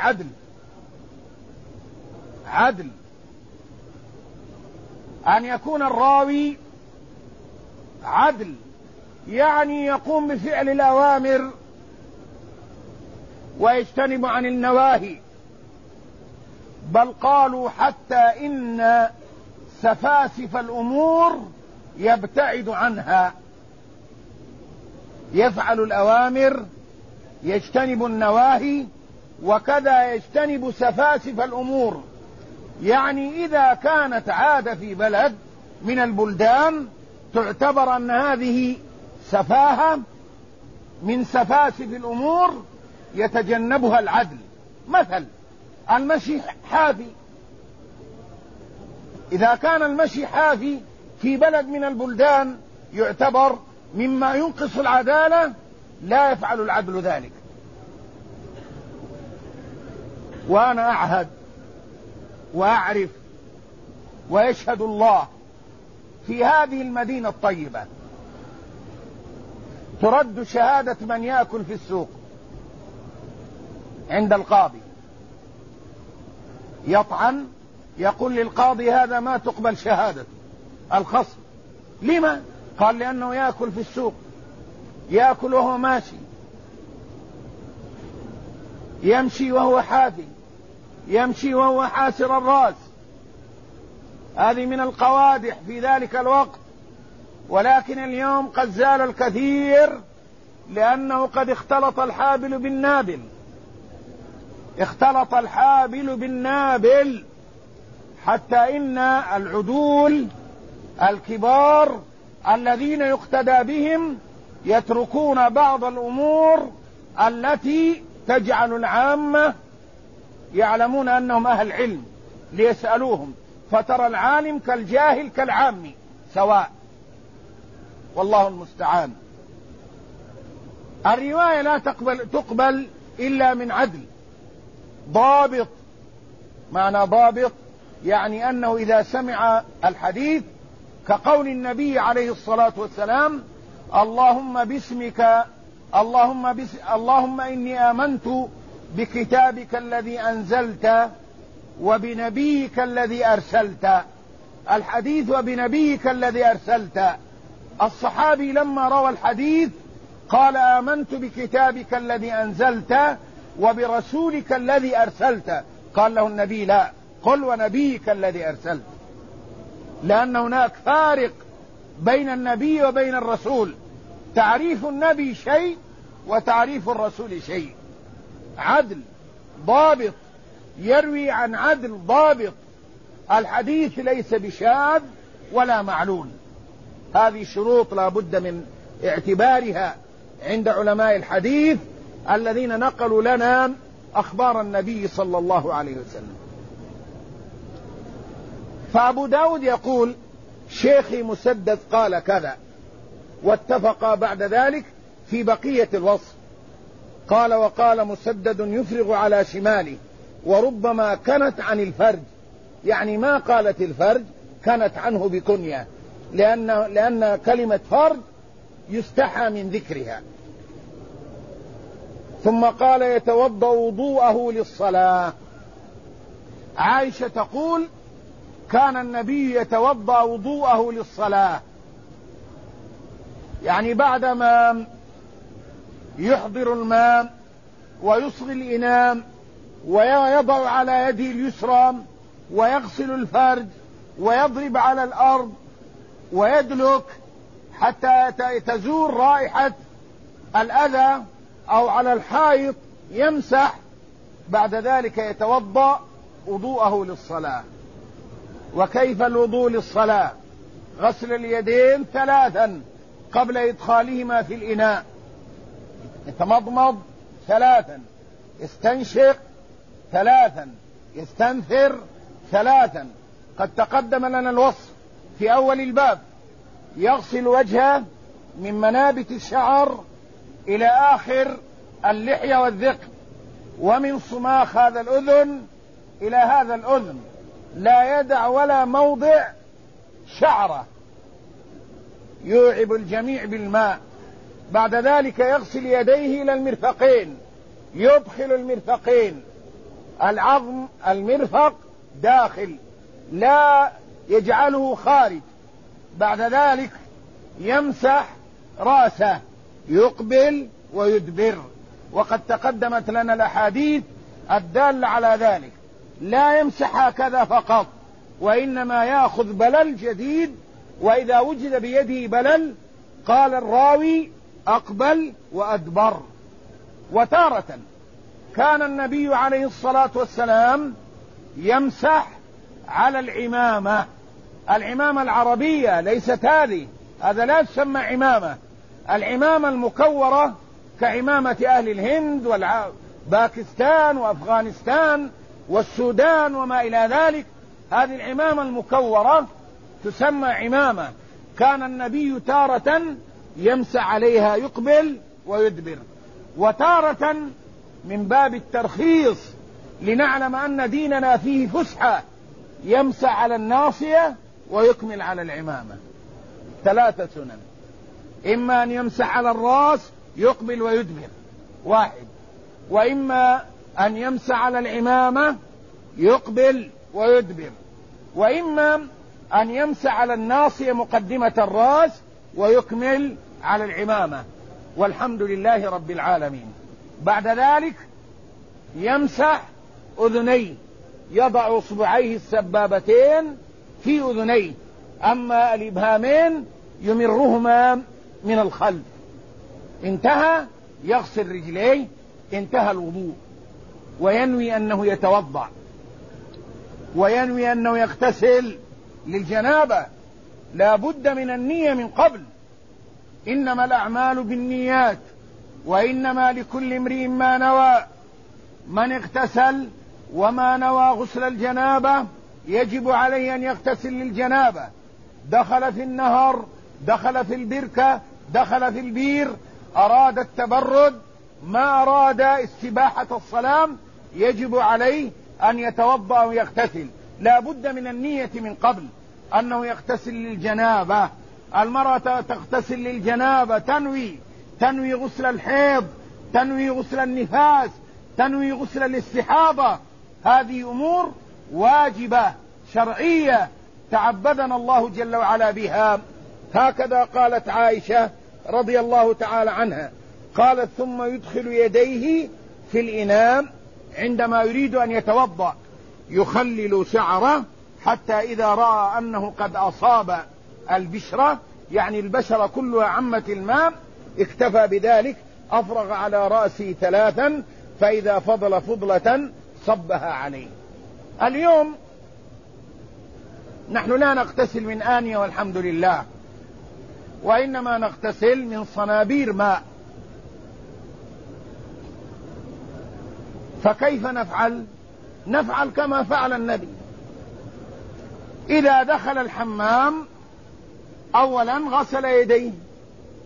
S1: عدل، أن يكون الراوي عدل، يعني يقوم بفعل الأوامر ويجتنب عن النواهي. بل قالوا حتى إن سفاسف الأمور يبتعد عنها، يفعل الأوامر يجتنب النواهي، وكذا يجتنب سفاسف الأمور. يعني إذا كانت عادة في بلد من البلدان تعتبر أن هذه سفاهة من سفاسف الأمور يتجنبها العدل. مثل المشي حافي، إذا كان المشي حافي في بلد من البلدان يعتبر مما ينقص العدالة، لا يفعل العدل ذلك. وأنا أعهد وأعرف ويشهد الله في هذه المدينة الطيبة ترد شهادة من يأكل في السوق عند القاضي، يطعن، يقول للقاضي: هذا ما تقبل شهادة الخصم. لما؟ قال: لأنه يأكل في السوق، يأكل وهو ماشي، يمشي وهو حافي، يمشي وهو حاسر الرأس. هذه من القوادح في ذلك الوقت، ولكن اليوم قد زال الكثير، لأنه قد اختلط الحابل بالنابل، اختلط الحابل بالنابل، حتى إن العدول الكبار الذين يقتدى بهم يتركون بعض الأمور التي تجعل العامة يعلمون أنهم أهل علم ليسألوهم، فترى العالم كالجاهل كالعامي سواء، والله المستعان. الرواية لا تقبل إلا من عدل ضابط. معنى ضابط يعني أنه إذا سمع الحديث كقول النبي عليه الصلاة والسلام: اللهم باسمك، اللهم إني آمنت بكتابك الذي أنزلت وبنبيك الذي أرسلت. الحديث وبنبيك الذي أرسلت. الصحابي لما روى الحديث قال: آمنت بكتابك الذي أنزلت وبرسولك الذي أرسلت. قال له النبي: لا، قل ونبيك الذي أرسلت، لأن هناك فارق بين النبي وبين الرسول. تعريف النبي شيء وتعريف الرسول شيء. عدل ضابط يروي عن عدل ضابط، الحديث ليس بشاذ ولا معلول. هذه شروط لا بد من اعتبارها عند علماء الحديث الذين نقلوا لنا أخبار النبي صلى الله عليه وسلم. فأبو داود يقول: شيخي مسدد قال كذا، واتفقا بعد ذلك في بقية الوصف. قال وقال مسدد يفرغ على شماله وربما كانت عن الفرج، يعني ما قالت الفرج، كانت عنه بكنية، لأن كلمة فرج يستحى من ذكرها. ثم قال يتوضأ وضوءه للصلاة. عائشة تقول كان النبي يتوضأ وضوءه للصلاة، يعني بعدما يحضر الماء ويصغي الإناء ويضع على يده اليسرى ويغسل الفرج ويضرب على الأرض ويدلك حتى تزول رائحة الأذى أو على الحائط يمسح، بعد ذلك يتوضأ وضوءه للصلاة. وكيف الوضوء للصلاة؟ غسل اليدين 3 قبل إدخالهما في الإناء، يتمضمض 3، يستنشق 3، يستنثر 3. قد تقدم لنا الوصف في أول الباب. يغسل وجهه من منابت الشعر إلى آخر اللحية والذقن، ومن صماخ هذا الأذن إلى هذا الأذن، لا يدع ولا موضع شعره، يوعب الجميع بالماء. بعد ذلك يغسل يديه إلى المرفقين، يدخل المرفقين، العظم المرفق داخل لا يجعله خارج. بعد ذلك يمسح رأسه، يقبل ويدبر، وقد تقدمت لنا الأحاديث الدالة على ذلك. لا يمسح هكذا فقط، وإنما يأخذ بلل جديد، وإذا وجد بيده بلل قال الراوي أقبل وأدبر. وتارة كان النبي عليه الصلاة والسلام يمسح على العمامة، العمامة العربية ليست هذا لا تسمى عمامة. العمامة المكورة كعمامة أهل الهند وباكستان وأفغانستان والسودان وما إلى ذلك، هذه العمامة المكورة تسمى عمامة. كان النبي تارة يمسح عليها يقبل ويدبر، وتارة من باب الترخيص لنعلم أن ديننا فيه فسحة يمسح على الناصية ويكمل على العمامة. 3 سنن، إما أن يمسح على الرأس يقبل ويدبر 1، وإما أن يمسح على العمامة يقبل ويدبر، وإما أن يمسح على الناصية مقدمة الرأس ويكمل على العمامة، والحمد لله رب العالمين. بعد ذلك يمسح أذنيه، يضع اصبعيه السبابتين في أذنيه، أما الإبهامين يمرهما من الخلف. انتهى، يغسل رجليه، انتهى الوضوء، وينوي أنه يتوضأ، وينوي أنه يغتسل للجنابة. لا بد من النية من قبل، إنما الأعمال بالنيات وإنما لكل امرئ ما نوى. من اغتسل وما نوى غسل الجنابة يجب عليه أن يغتسل للجنابة. دخل في النهر، دخل في البركة، دخل في البير، أراد التبرد، ما أراد استباحة الصلاة، يجب عليه أن يتوضأ ويغتسل. لا بد من النية من قبل أنه يغتسل للجنابة. المرأة تغتسل للجنابة تنوي غسل الحيض، تنوي غسل النفاس، تنوي غسل الاستحاضة. هذه أمور واجبة شرعية تعبدنا الله جل وعلا بها. هكذا قالت عائشة رضي الله تعالى عنها، قالت ثم يدخل يديه في الإناء عندما يريد أن يتوضأ، يخلل شعره حتى إذا رأى أنه قد أصاب البشرة، يعني البشرة كلها عمت الماء، اكتفى بذلك، أفرغ على رأسه 3، فإذا فضل فضلة صبها عليه. اليوم نحن لا نغتسل من آنية والحمد لله، وإنما نغتسل من صنابير ماء. فكيف نفعل؟ نفعل كما فعل النبي. إذا دخل الحمام أولا غسل يديه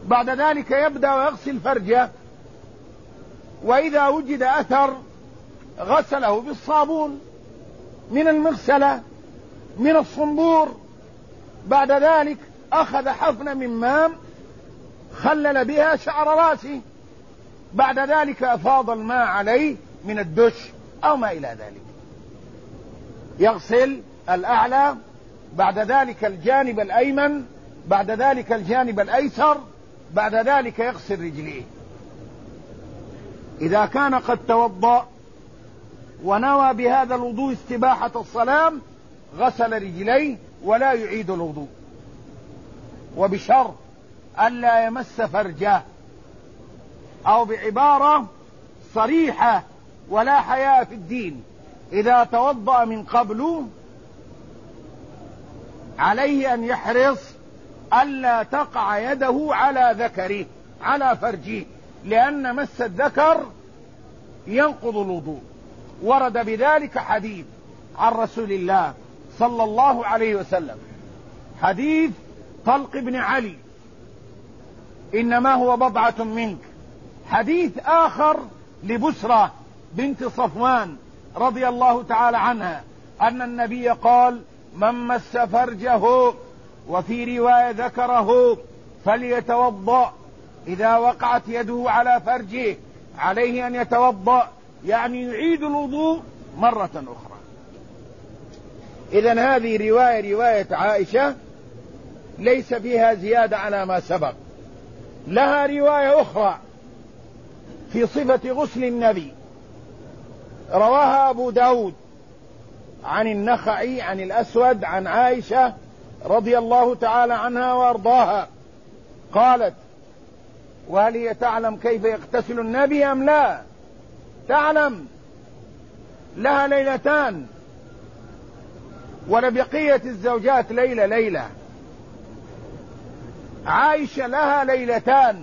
S1: بعد ذلك يبدأ ويغسل فرجه، وإذا وجد أثر غسله بالصابون من المغسلة من الصنبور. بعد ذلك أخذ حفنة من ماء خلل بها شعر راسه، بعد ذلك أفاض الماء عليه من الدش أو ما إلى ذلك، يغسل الأعلى، بعد ذلك الجانب الأيمن، بعد ذلك الجانب الأيسر، بعد ذلك يغسل رجليه. إذا كان قد توضأ ونوى بهذا الوضوء استباحة الصلاة غسل رجليه ولا يعيد الوضوء، وبشرط ألا يمس فرجه، أو بعبارة صريحة ولا حياء في الدين، إذا توضأ من قبل عليه أن يحرص ألا تقع يده على ذكره على فرجه، لأن مس الذكر ينقض الوضوء. ورد بذلك حديث عن رسول الله صلى الله عليه وسلم، حديث طلق بن علي إنما هو بضعة منك. حديث آخر لبسرة بنت صفوان رضي الله تعالى عنها أن النبي قال: من مس فرجه، وفي رواية ذكره، فليتوضأ. إذا وقعت يده على فرجه عليه أن يتوضأ، يعني يعيد الوضوء مرة أخرى. إذن هذه رواية عائشة ليس فيها زيادة على ما سبق. لها رواية أخرى في صفة غسل النبي، رواها أبو داود عن النخعي عن الأسود عن عائشة رضي الله تعالى عنها وأرضاها قالت: وهل هي تعلم كيف يغتسل النبي أم لا؟ تعلم، لها ليلتان، ولبقية الزوجات ليلة. عائشة لها ليلتان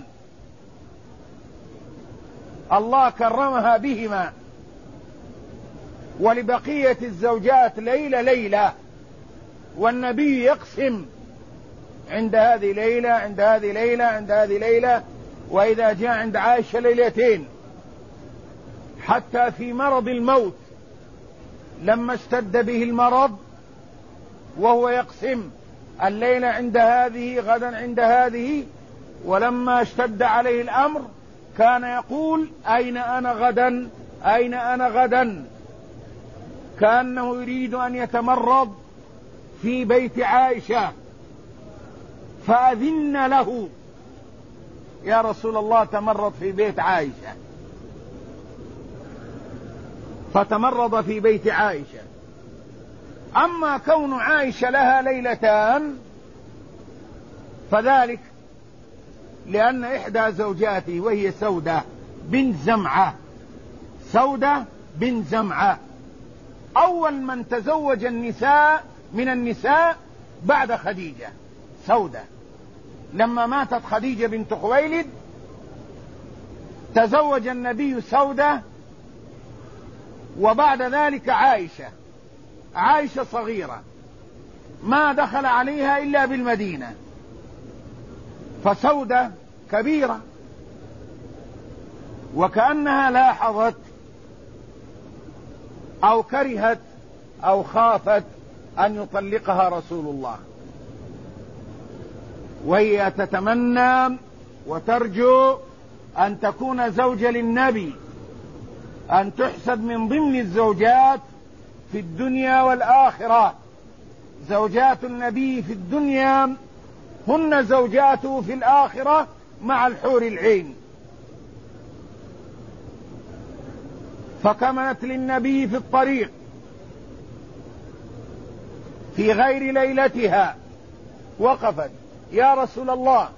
S1: الله كرمها بهما، ولبقية الزوجات ليلة، والنبي يقسم عند هذه ليلة عند هذه ليلة عند هذه ليلة، وإذا جاء عند عائشة ليلتين. حتى في مرض الموت لما اشتد به المرض وهو يقسم الليلة عند هذه غدا عند هذه، ولما اشتد عليه الأمر كان يقول: أين أنا غدا أين أنا غدا، كأنه يريد أن يتمرض في بيت عائشة، فأذن له: يا رسول الله تمرض في بيت عائشة، فتمرض في بيت عائشة. أما كون عائشة لها ليلتان فذلك لأن إحدى زوجاته وهي سودة بنت زمعة أول من تزوج النساء من النساء بعد خديجة، سودة. لما ماتت خديجة بنت خويلد تزوج النبي سودة، وبعد ذلك عائشة صغيرة ما دخل عليها إلا بالمدينة، فسودة كبيرة، وكأنها لاحظت أو كرهت أو خافت أن يطلقها رسول الله، وهي تتمنى وترجو أن تكون زوجة للنبي، أن تحسب من ضمن الزوجات في الدنيا والآخرة. زوجات النبي في الدنيا هن زوجاته في الآخرة مع الحور العين. فكمنت للنبي في الطريق في غير ليلتها، وقفت: يا رسول الله،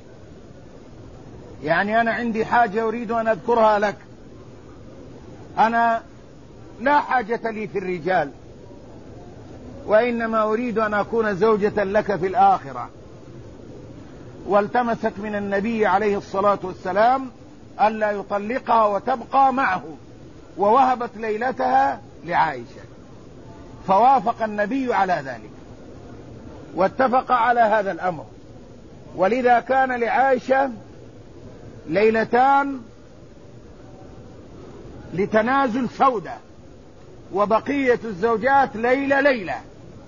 S1: يعني أنا عندي حاجة أريد أن أذكرها لك، أنا لا حاجة لي في الرجال، وإنما أريد أن أكون زوجة لك في الآخرة. والتمست من النبي عليه الصلاة والسلام ألا يطلقها وتبقى معه، ووهبت ليلتها لعائشة، فوافق النبي على ذلك واتفق على هذا الأمر. ولذا كان لعائشة ليلتان لتنازل سودة، وبقية الزوجات ليلة ليلة.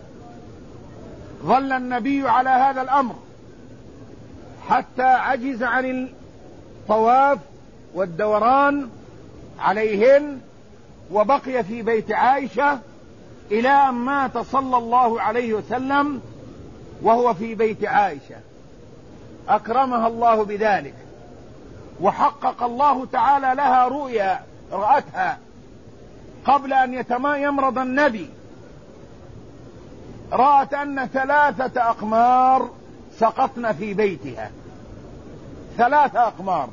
S1: ظل النبي على هذا الأمر حتى عجز عن الطواف والدوران عليهن، وبقي في بيت عائشة إلى أن مات صلى الله عليه وسلم وهو في بيت عائشة. أكرمها الله بذلك، وحقق الله تعالى لها رؤيا رأتها قبل أن يمرض النبي. رأت أن 3 أقمار سقطن في بيتها، 3 أقمار،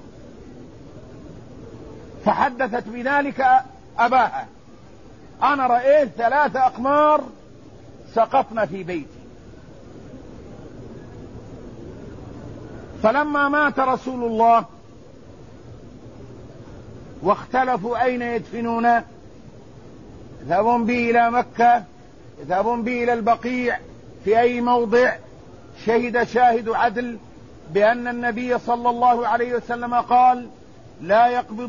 S1: فحدثت بذلك أباها: أنا رأيت 3 أقمار سقطن في بيتي. فلما مات رسول الله واختلفوا أين يدفنونه، يذهبون به إلى مكة، يذهبون به إلى البقيع، في أي موضع، شهد شاهد عدل بأن النبي صلى الله عليه وسلم قال: لا يقبض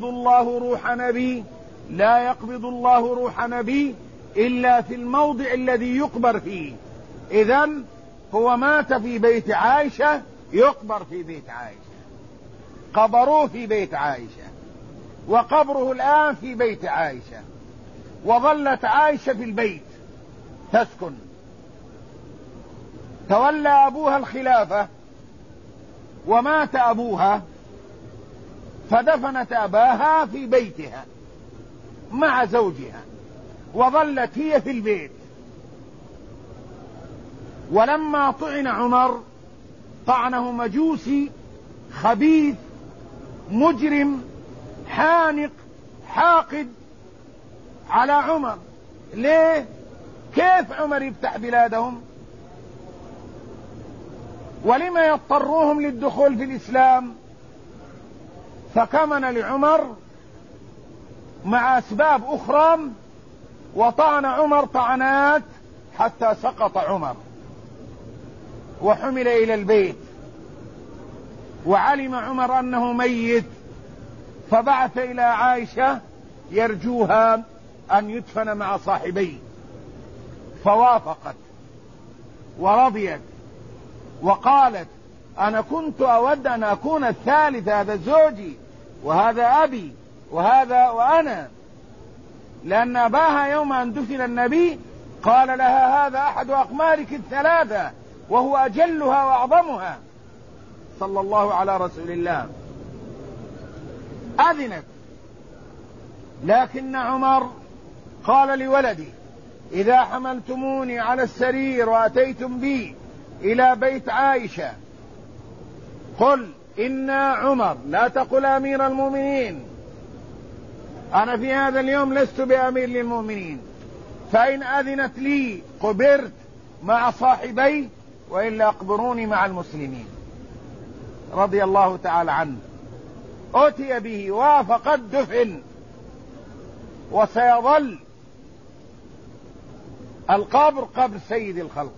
S1: الله روح نبي إلا في الموضع الذي يقبر فيه. إذن هو مات في بيت عائشة، يقبر في بيت عائشة، قبروه في بيت عائشة، وقبره الآن في بيت عائشة، وظلت عائشة في البيت تسكن. تولى أبوها الخلافة ومات أبوها، فدفنت أباها في بيتها مع زوجها، وظلت هي في البيت. ولما طعن عمر طعنه مجوسي خبيث مجرم حانق حاقد على عمر. ليه؟ كيف عمر يفتح بلادهم؟ ولما يضطروهم للدخول في الإسلام؟ فكمن لعمر مع أسباب أخرى، وطعن عمر طعنات حتى سقط عمر وحمل إلى البيت. وعلم عمر أنه ميت، فبعث إلى عائشة يرجوها أن يدفن مع صاحبيه، فوافقت ورضيت وقالت: أنا كنت أود أن أكون الثالث، هذا زوجي وهذا أبي وهذا وأنا، لأن أباها يوم أن دفن النبي قال لها: هذا أحد أقمارك 3 وهو أجلها وأعظمها، صلى الله على رسول الله. أذنت، لكن عمر قال لولده: إذا حملتموني على السرير وأتيتم بي إلى بيت عائشة قل إنا عمر، لا تقل أمير المؤمنين، أنا في هذا اليوم لست بأمير للمؤمنين، فإن أذنت لي قبرت مع صاحبي، وإلا أقبروني مع المسلمين. رضي الله تعالى عنه. أتي به وافق دفن، وسيظل القبر قبر سيد الخلق،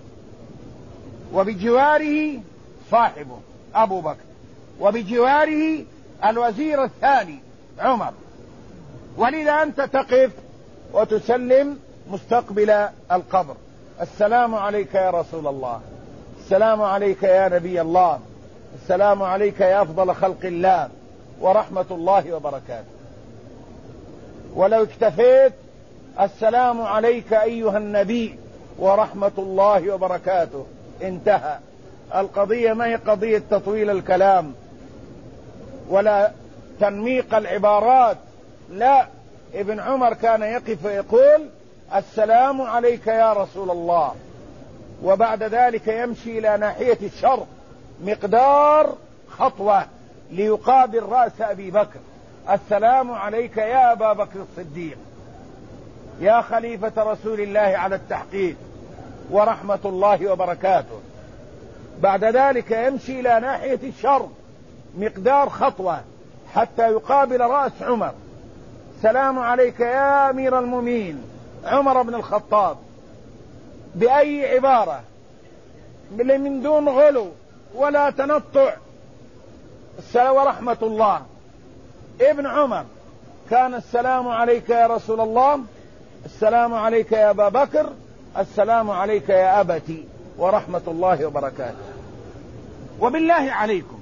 S1: وبجواره صاحبه أبو بكر، وبجواره الوزير الثاني عمر. ولذا أنت تقف وتسلم مستقبل القبر: السلام عليك يا رسول الله، السلام عليك يا نبي الله، السلام عليك يا أفضل خلق الله، ورحمة الله وبركاته. ولو اكتفيت: السلام عليك أيها النبي ورحمة الله وبركاته، انتهى. القضية ما هي قضية تطويل الكلام ولا تنميق العبارات، لا. ابن عمر كان يقف ويقول: السلام عليك يا رسول الله، وبعد ذلك يمشي إلى ناحية الشرق مقدار خطوة ليقابل رأس أبي بكر: السلام عليك يا أبا بكر الصديق، يا خليفة رسول الله على التحقيق، ورحمة الله وبركاته. بعد ذلك يمشي إلى ناحية الشرق مقدار خطوة حتى يقابل رأس عمر: السلام عليك يا أمير المؤمنين عمر بن الخطاب، بأي عبارة، من دون غلو ولا تنطع، السلام ورحمة الله. ابن عمر كان السلام عليك يا رسول الله، السلام عليك يا أبا بكر، السلام عليك يا أبتي ورحمة الله وبركاته. وبالله عليكم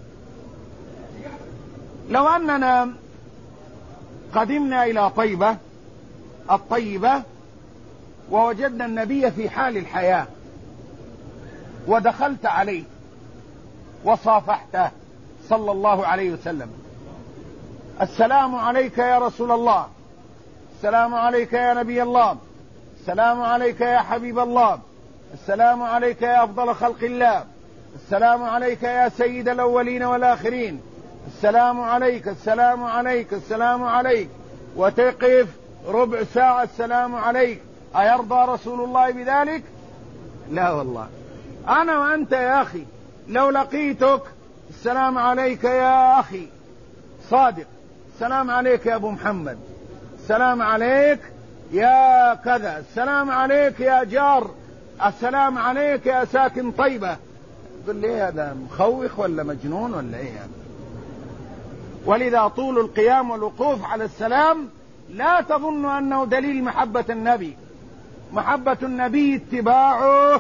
S1: لو أننا قدمنا إلى طيبة الطيبة ووجدنا النبي في حال الحياة ودخلت عليه وصافحته صلى الله عليه وسلم، السلام عليك يا رسول الله، السلام عليك يا نبي الله، السلام عليك يا حبيب الله، السلام عليك يا أفضل خلق الله، السلام عليك يا سيد الأولين والآخرين، السلام عليك السلام عليك السلام عليك، وتقف ربع ساعة السلام عليك. أيرضى رسول الله بذلك؟ لا والله. أنا وأنت يا أخي لو لقيتك السلام عليك يا أخي صادق، السلام عليك يا أبو محمد، السلام عليك يا كذا، السلام عليك يا جار، السلام عليك يا ساكن طيبة، قل لي هذا مخوخ ولا مجنون ولا ايه هذا؟ ولذا طول القيام والوقوف على السلام لا تظن أنه دليل محبة النبي. محبة النبي اتباعه،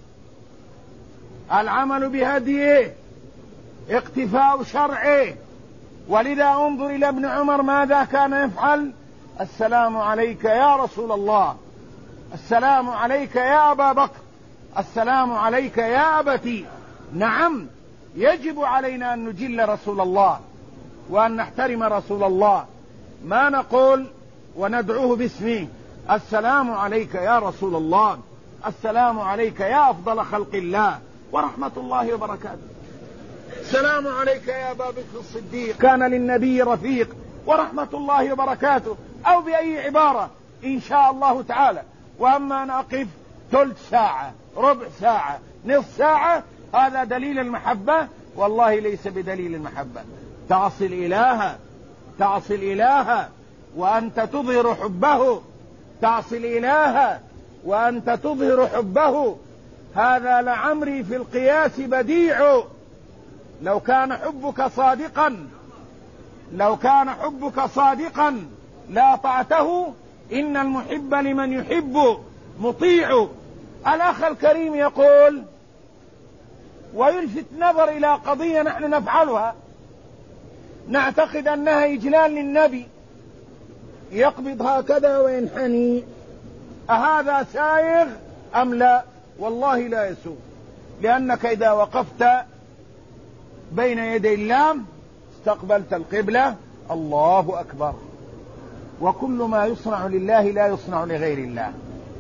S1: العمل بهديه، اقتفاء شرعه. ولذا انظر إلى ابن عمر ماذا كان يفعل. السلام عليك يا رسول الله، السلام عليك يا أبا بكر، السلام عليك يا أبتي. نعم، يجب علينا أن نجل رسول الله وأن نحترم رسول الله، ما نقول وندعوه باسمه السلام عليك يا رسول الله، السلام عليك يا أفضل خلق الله ورحمة الله وبركاته، السلام عليك يا أبا بكر الصديق كان للنبي رفيق ورحمة الله وبركاته، أو بأي عبارة إن شاء الله تعالى. وأما أن أقف ثلث ساعة، ربع ساعة، نصف ساعة، هذا دليل المحبة؟ والله ليس بدليل المحبة. تعصي الإله، تعصي الإله وأنت تظهر حبه، تعصي الإله وأنت تظهر حبه، هذا لعمري في القياس بديع. لو كان حبك صادقا، لو كان حبك صادقا لا طعته، إن المحب لمن يحب مطيع. الأخ الكريم يقول ويلفت نظر إلى قضية نحن نفعلها، نعتقد أنها إجلال للنبي، يقبض هكذا وينحني، أهذا سائغ أم لا؟ والله لا يسوغ، لأنك إذا وقفت بين يدي الله استقبلت القبلة، الله أكبر. وكل ما يصنع لله لا يصنع لغير الله.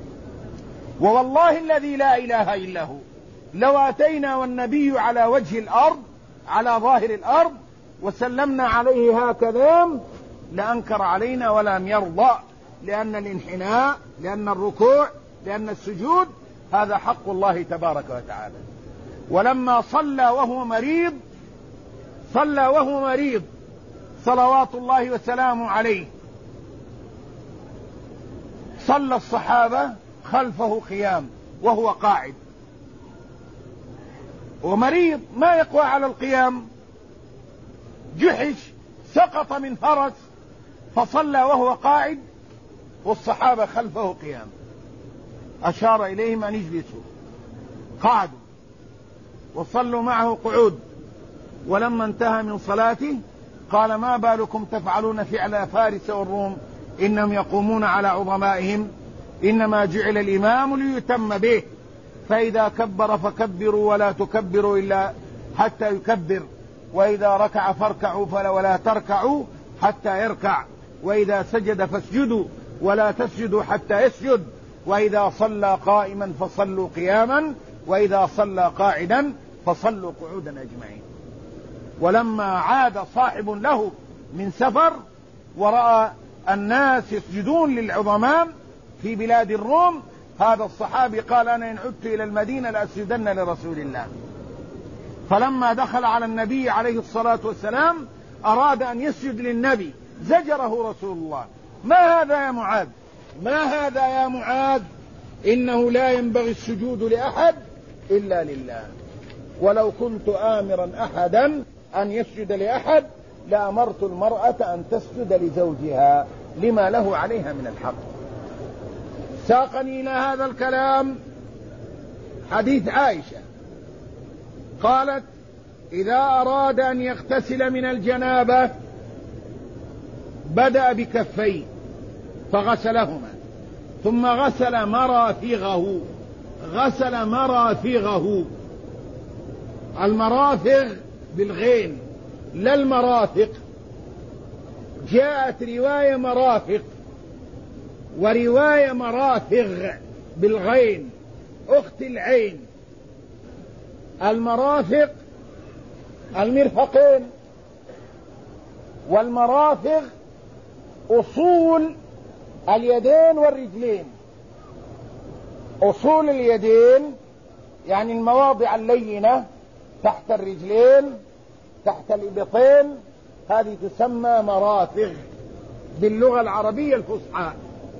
S1: ووالله الذي لا إله إلا هو لو أتينا والنبي على وجه الأرض، على ظاهر الأرض، وسلمنا عليه هكذا لأنكر علينا ولم يرضى، لأن الانحناء، لأن الركوع، لأن السجود هذا حق الله تبارك وتعالى. ولما صلى وهو مريض، صلى وهو مريض صلوات الله وسلامه عليه، صلى الصحابة خلفه قيام وهو قاعد، ومريض ما يقوى على القيام، جحش سقط من فرس فصلى وهو قاعد والصحابة خلفه قيام، أشار إليهم أن يجلسوا، قعدوا وصلوا معه قعود. ولما انتهى من صلاته قال ما بالكم تفعلون فعل فارس والروم إنهم يقومون على عظمائهم، إنما جعل الإمام ليتم به، فإذا كبر فكبروا ولا تكبروا إلا حتى يكبر، وإذا ركع فاركعوا ولا تركعوا حتى يركع، وإذا سجد فاسجدوا ولا تسجدوا حتى يسجد، وإذا صلى قائما فصلوا قياما، وإذا صلى قاعدا فصلوا قعودا أجمعين. ولما عاد صاحب له من سفر ورأى الناس يسجدون للعظماء في بلاد الروم، هذا الصحابي قال أنا إن عدت إلى المدينة لأسجدن لرسول الله. فلما دخل على النبي عليه الصلاة والسلام أراد أن يسجد للنبي، زجره رسول الله، ما هذا يا معاذ، ما هذا يا معاذ، إنه لا ينبغي السجود لأحد إلا لله، ولو كنت آمرا أحدا أن يسجد لأحد لأمرت المرأة أن تسجد لزوجها لما له عليها من الحق. ساقني إلى هذا الكلام حديث عائشة قالت: إذا أراد أن يغتسل من الجنابة بدأ بكفيه فغسلهما ثم غسل مرافغه. المرافغ بالغين لا المرافق. جاءت رواية مرافق ورواية مرافغ بالغين أخت العين. المرافق المرفقين، والمرافغ أصول اليدين والرجلين. أصول اليدين يعني المواضع اللينة تحت الرجلين تحت الإبطين، هذه تسمى مرافغ باللغة العربية الفصحى.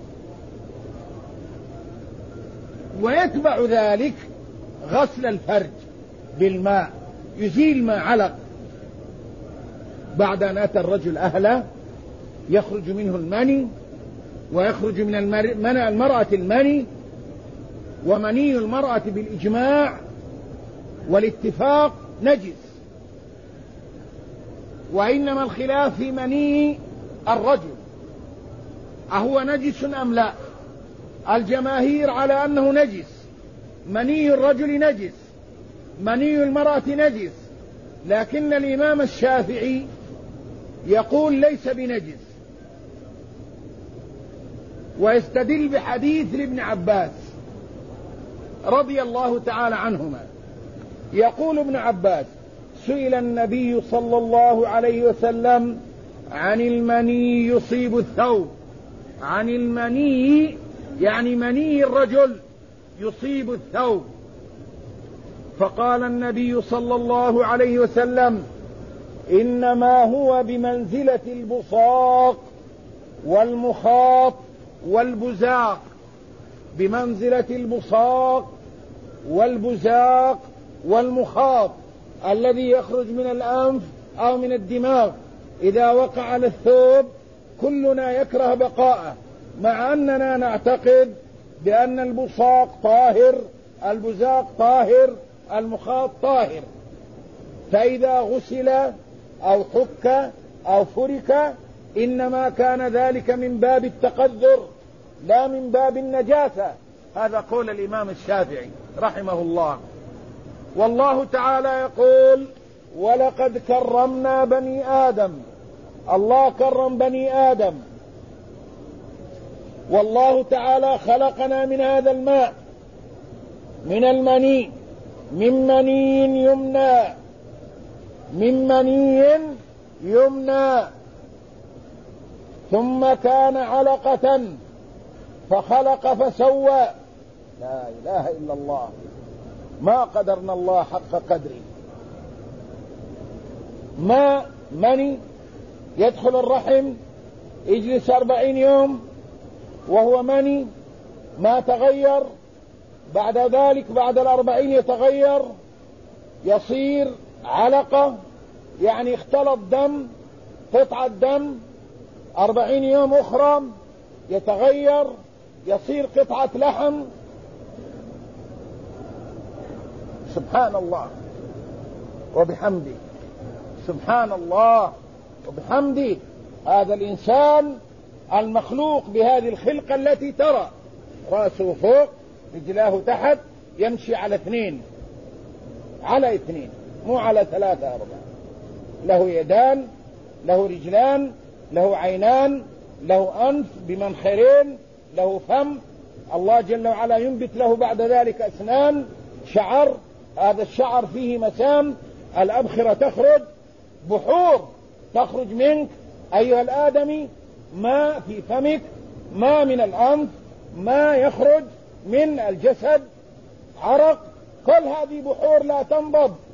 S1: ويتبع ذلك غسل الفرج بالماء، يزيل ما علق. بعد أن أتى الرجل أهله يخرج منه المني، ويخرج من المرأة المني، ومني المرأة بالإجماع والاتفاق نجس، وإنما الخلاف في مني الرجل أهو نجس أم لا. الجماهير على أنه نجس. مني الرجل نجس، مني المرأة نجس، لكن الإمام الشافعي يقول ليس بنجس، ويستدل بحديث لابن عباس رضي الله تعالى عنهما. يقول ابن عباس: سئل النبي صلى الله عليه وسلم عن المني يصيب الثوب. عن المني يعني مني الرجل يصيب الثوب، فقال النبي صلى الله عليه وسلم: إنما هو بمنزلة البصاق والمخاط والبزاق. بمنزلة البصاق والبزاق والمخاط الذي يخرج من الأنف أو من الدماغ إذا وقع على الثوب. كلنا يكره بقاءه، مع أننا نعتقد بأن البصاق طاهر، البزاق طاهر، المخاط طاهر. فإذا غسل أو حك أو فرك إنما كان ذلك من باب التقذر لا من باب النجاسة. هذا قول الإمام الشافعي رحمه الله. والله تعالى يقول: ولقد كرمنا بني آدم. الله كرم بني آدم، والله تعالى خلقنا من هذا الماء، من المني، من مني يمنى، ثم كان علقة فخلق فسوى. لا إله إلا الله، ما قدرنا الله حق قدره. ما مني يدخل الرحم يجلس 40 يوم وهو مني ما تغير، بعد ذلك بعد 40 يتغير يصير علقة، يعني اختلط دم، قطعة دم. 40 يوم أخرى يتغير يصير قطعة لحم. سبحان الله وبحمده، سبحان الله وبحمده. هذا الإنسان المخلوق بهذه الخلقة التي ترى رأسه فوق رجلاه تحت، يمشي على 2 مو على 3 4. له يدان، له رجلان، له عينان، له أنف بمنخرين، له فم. الله جل وعلا ينبت له بعد ذلك أسنان، شعر. هذا الشعر فيه مسام، الأبخرة تخرج، بحور تخرج منك أيها الآدمي، ما في فمك، ما من الأنف، ما يخرج من الجسد، عرق. كل هذه بحور لا تنبض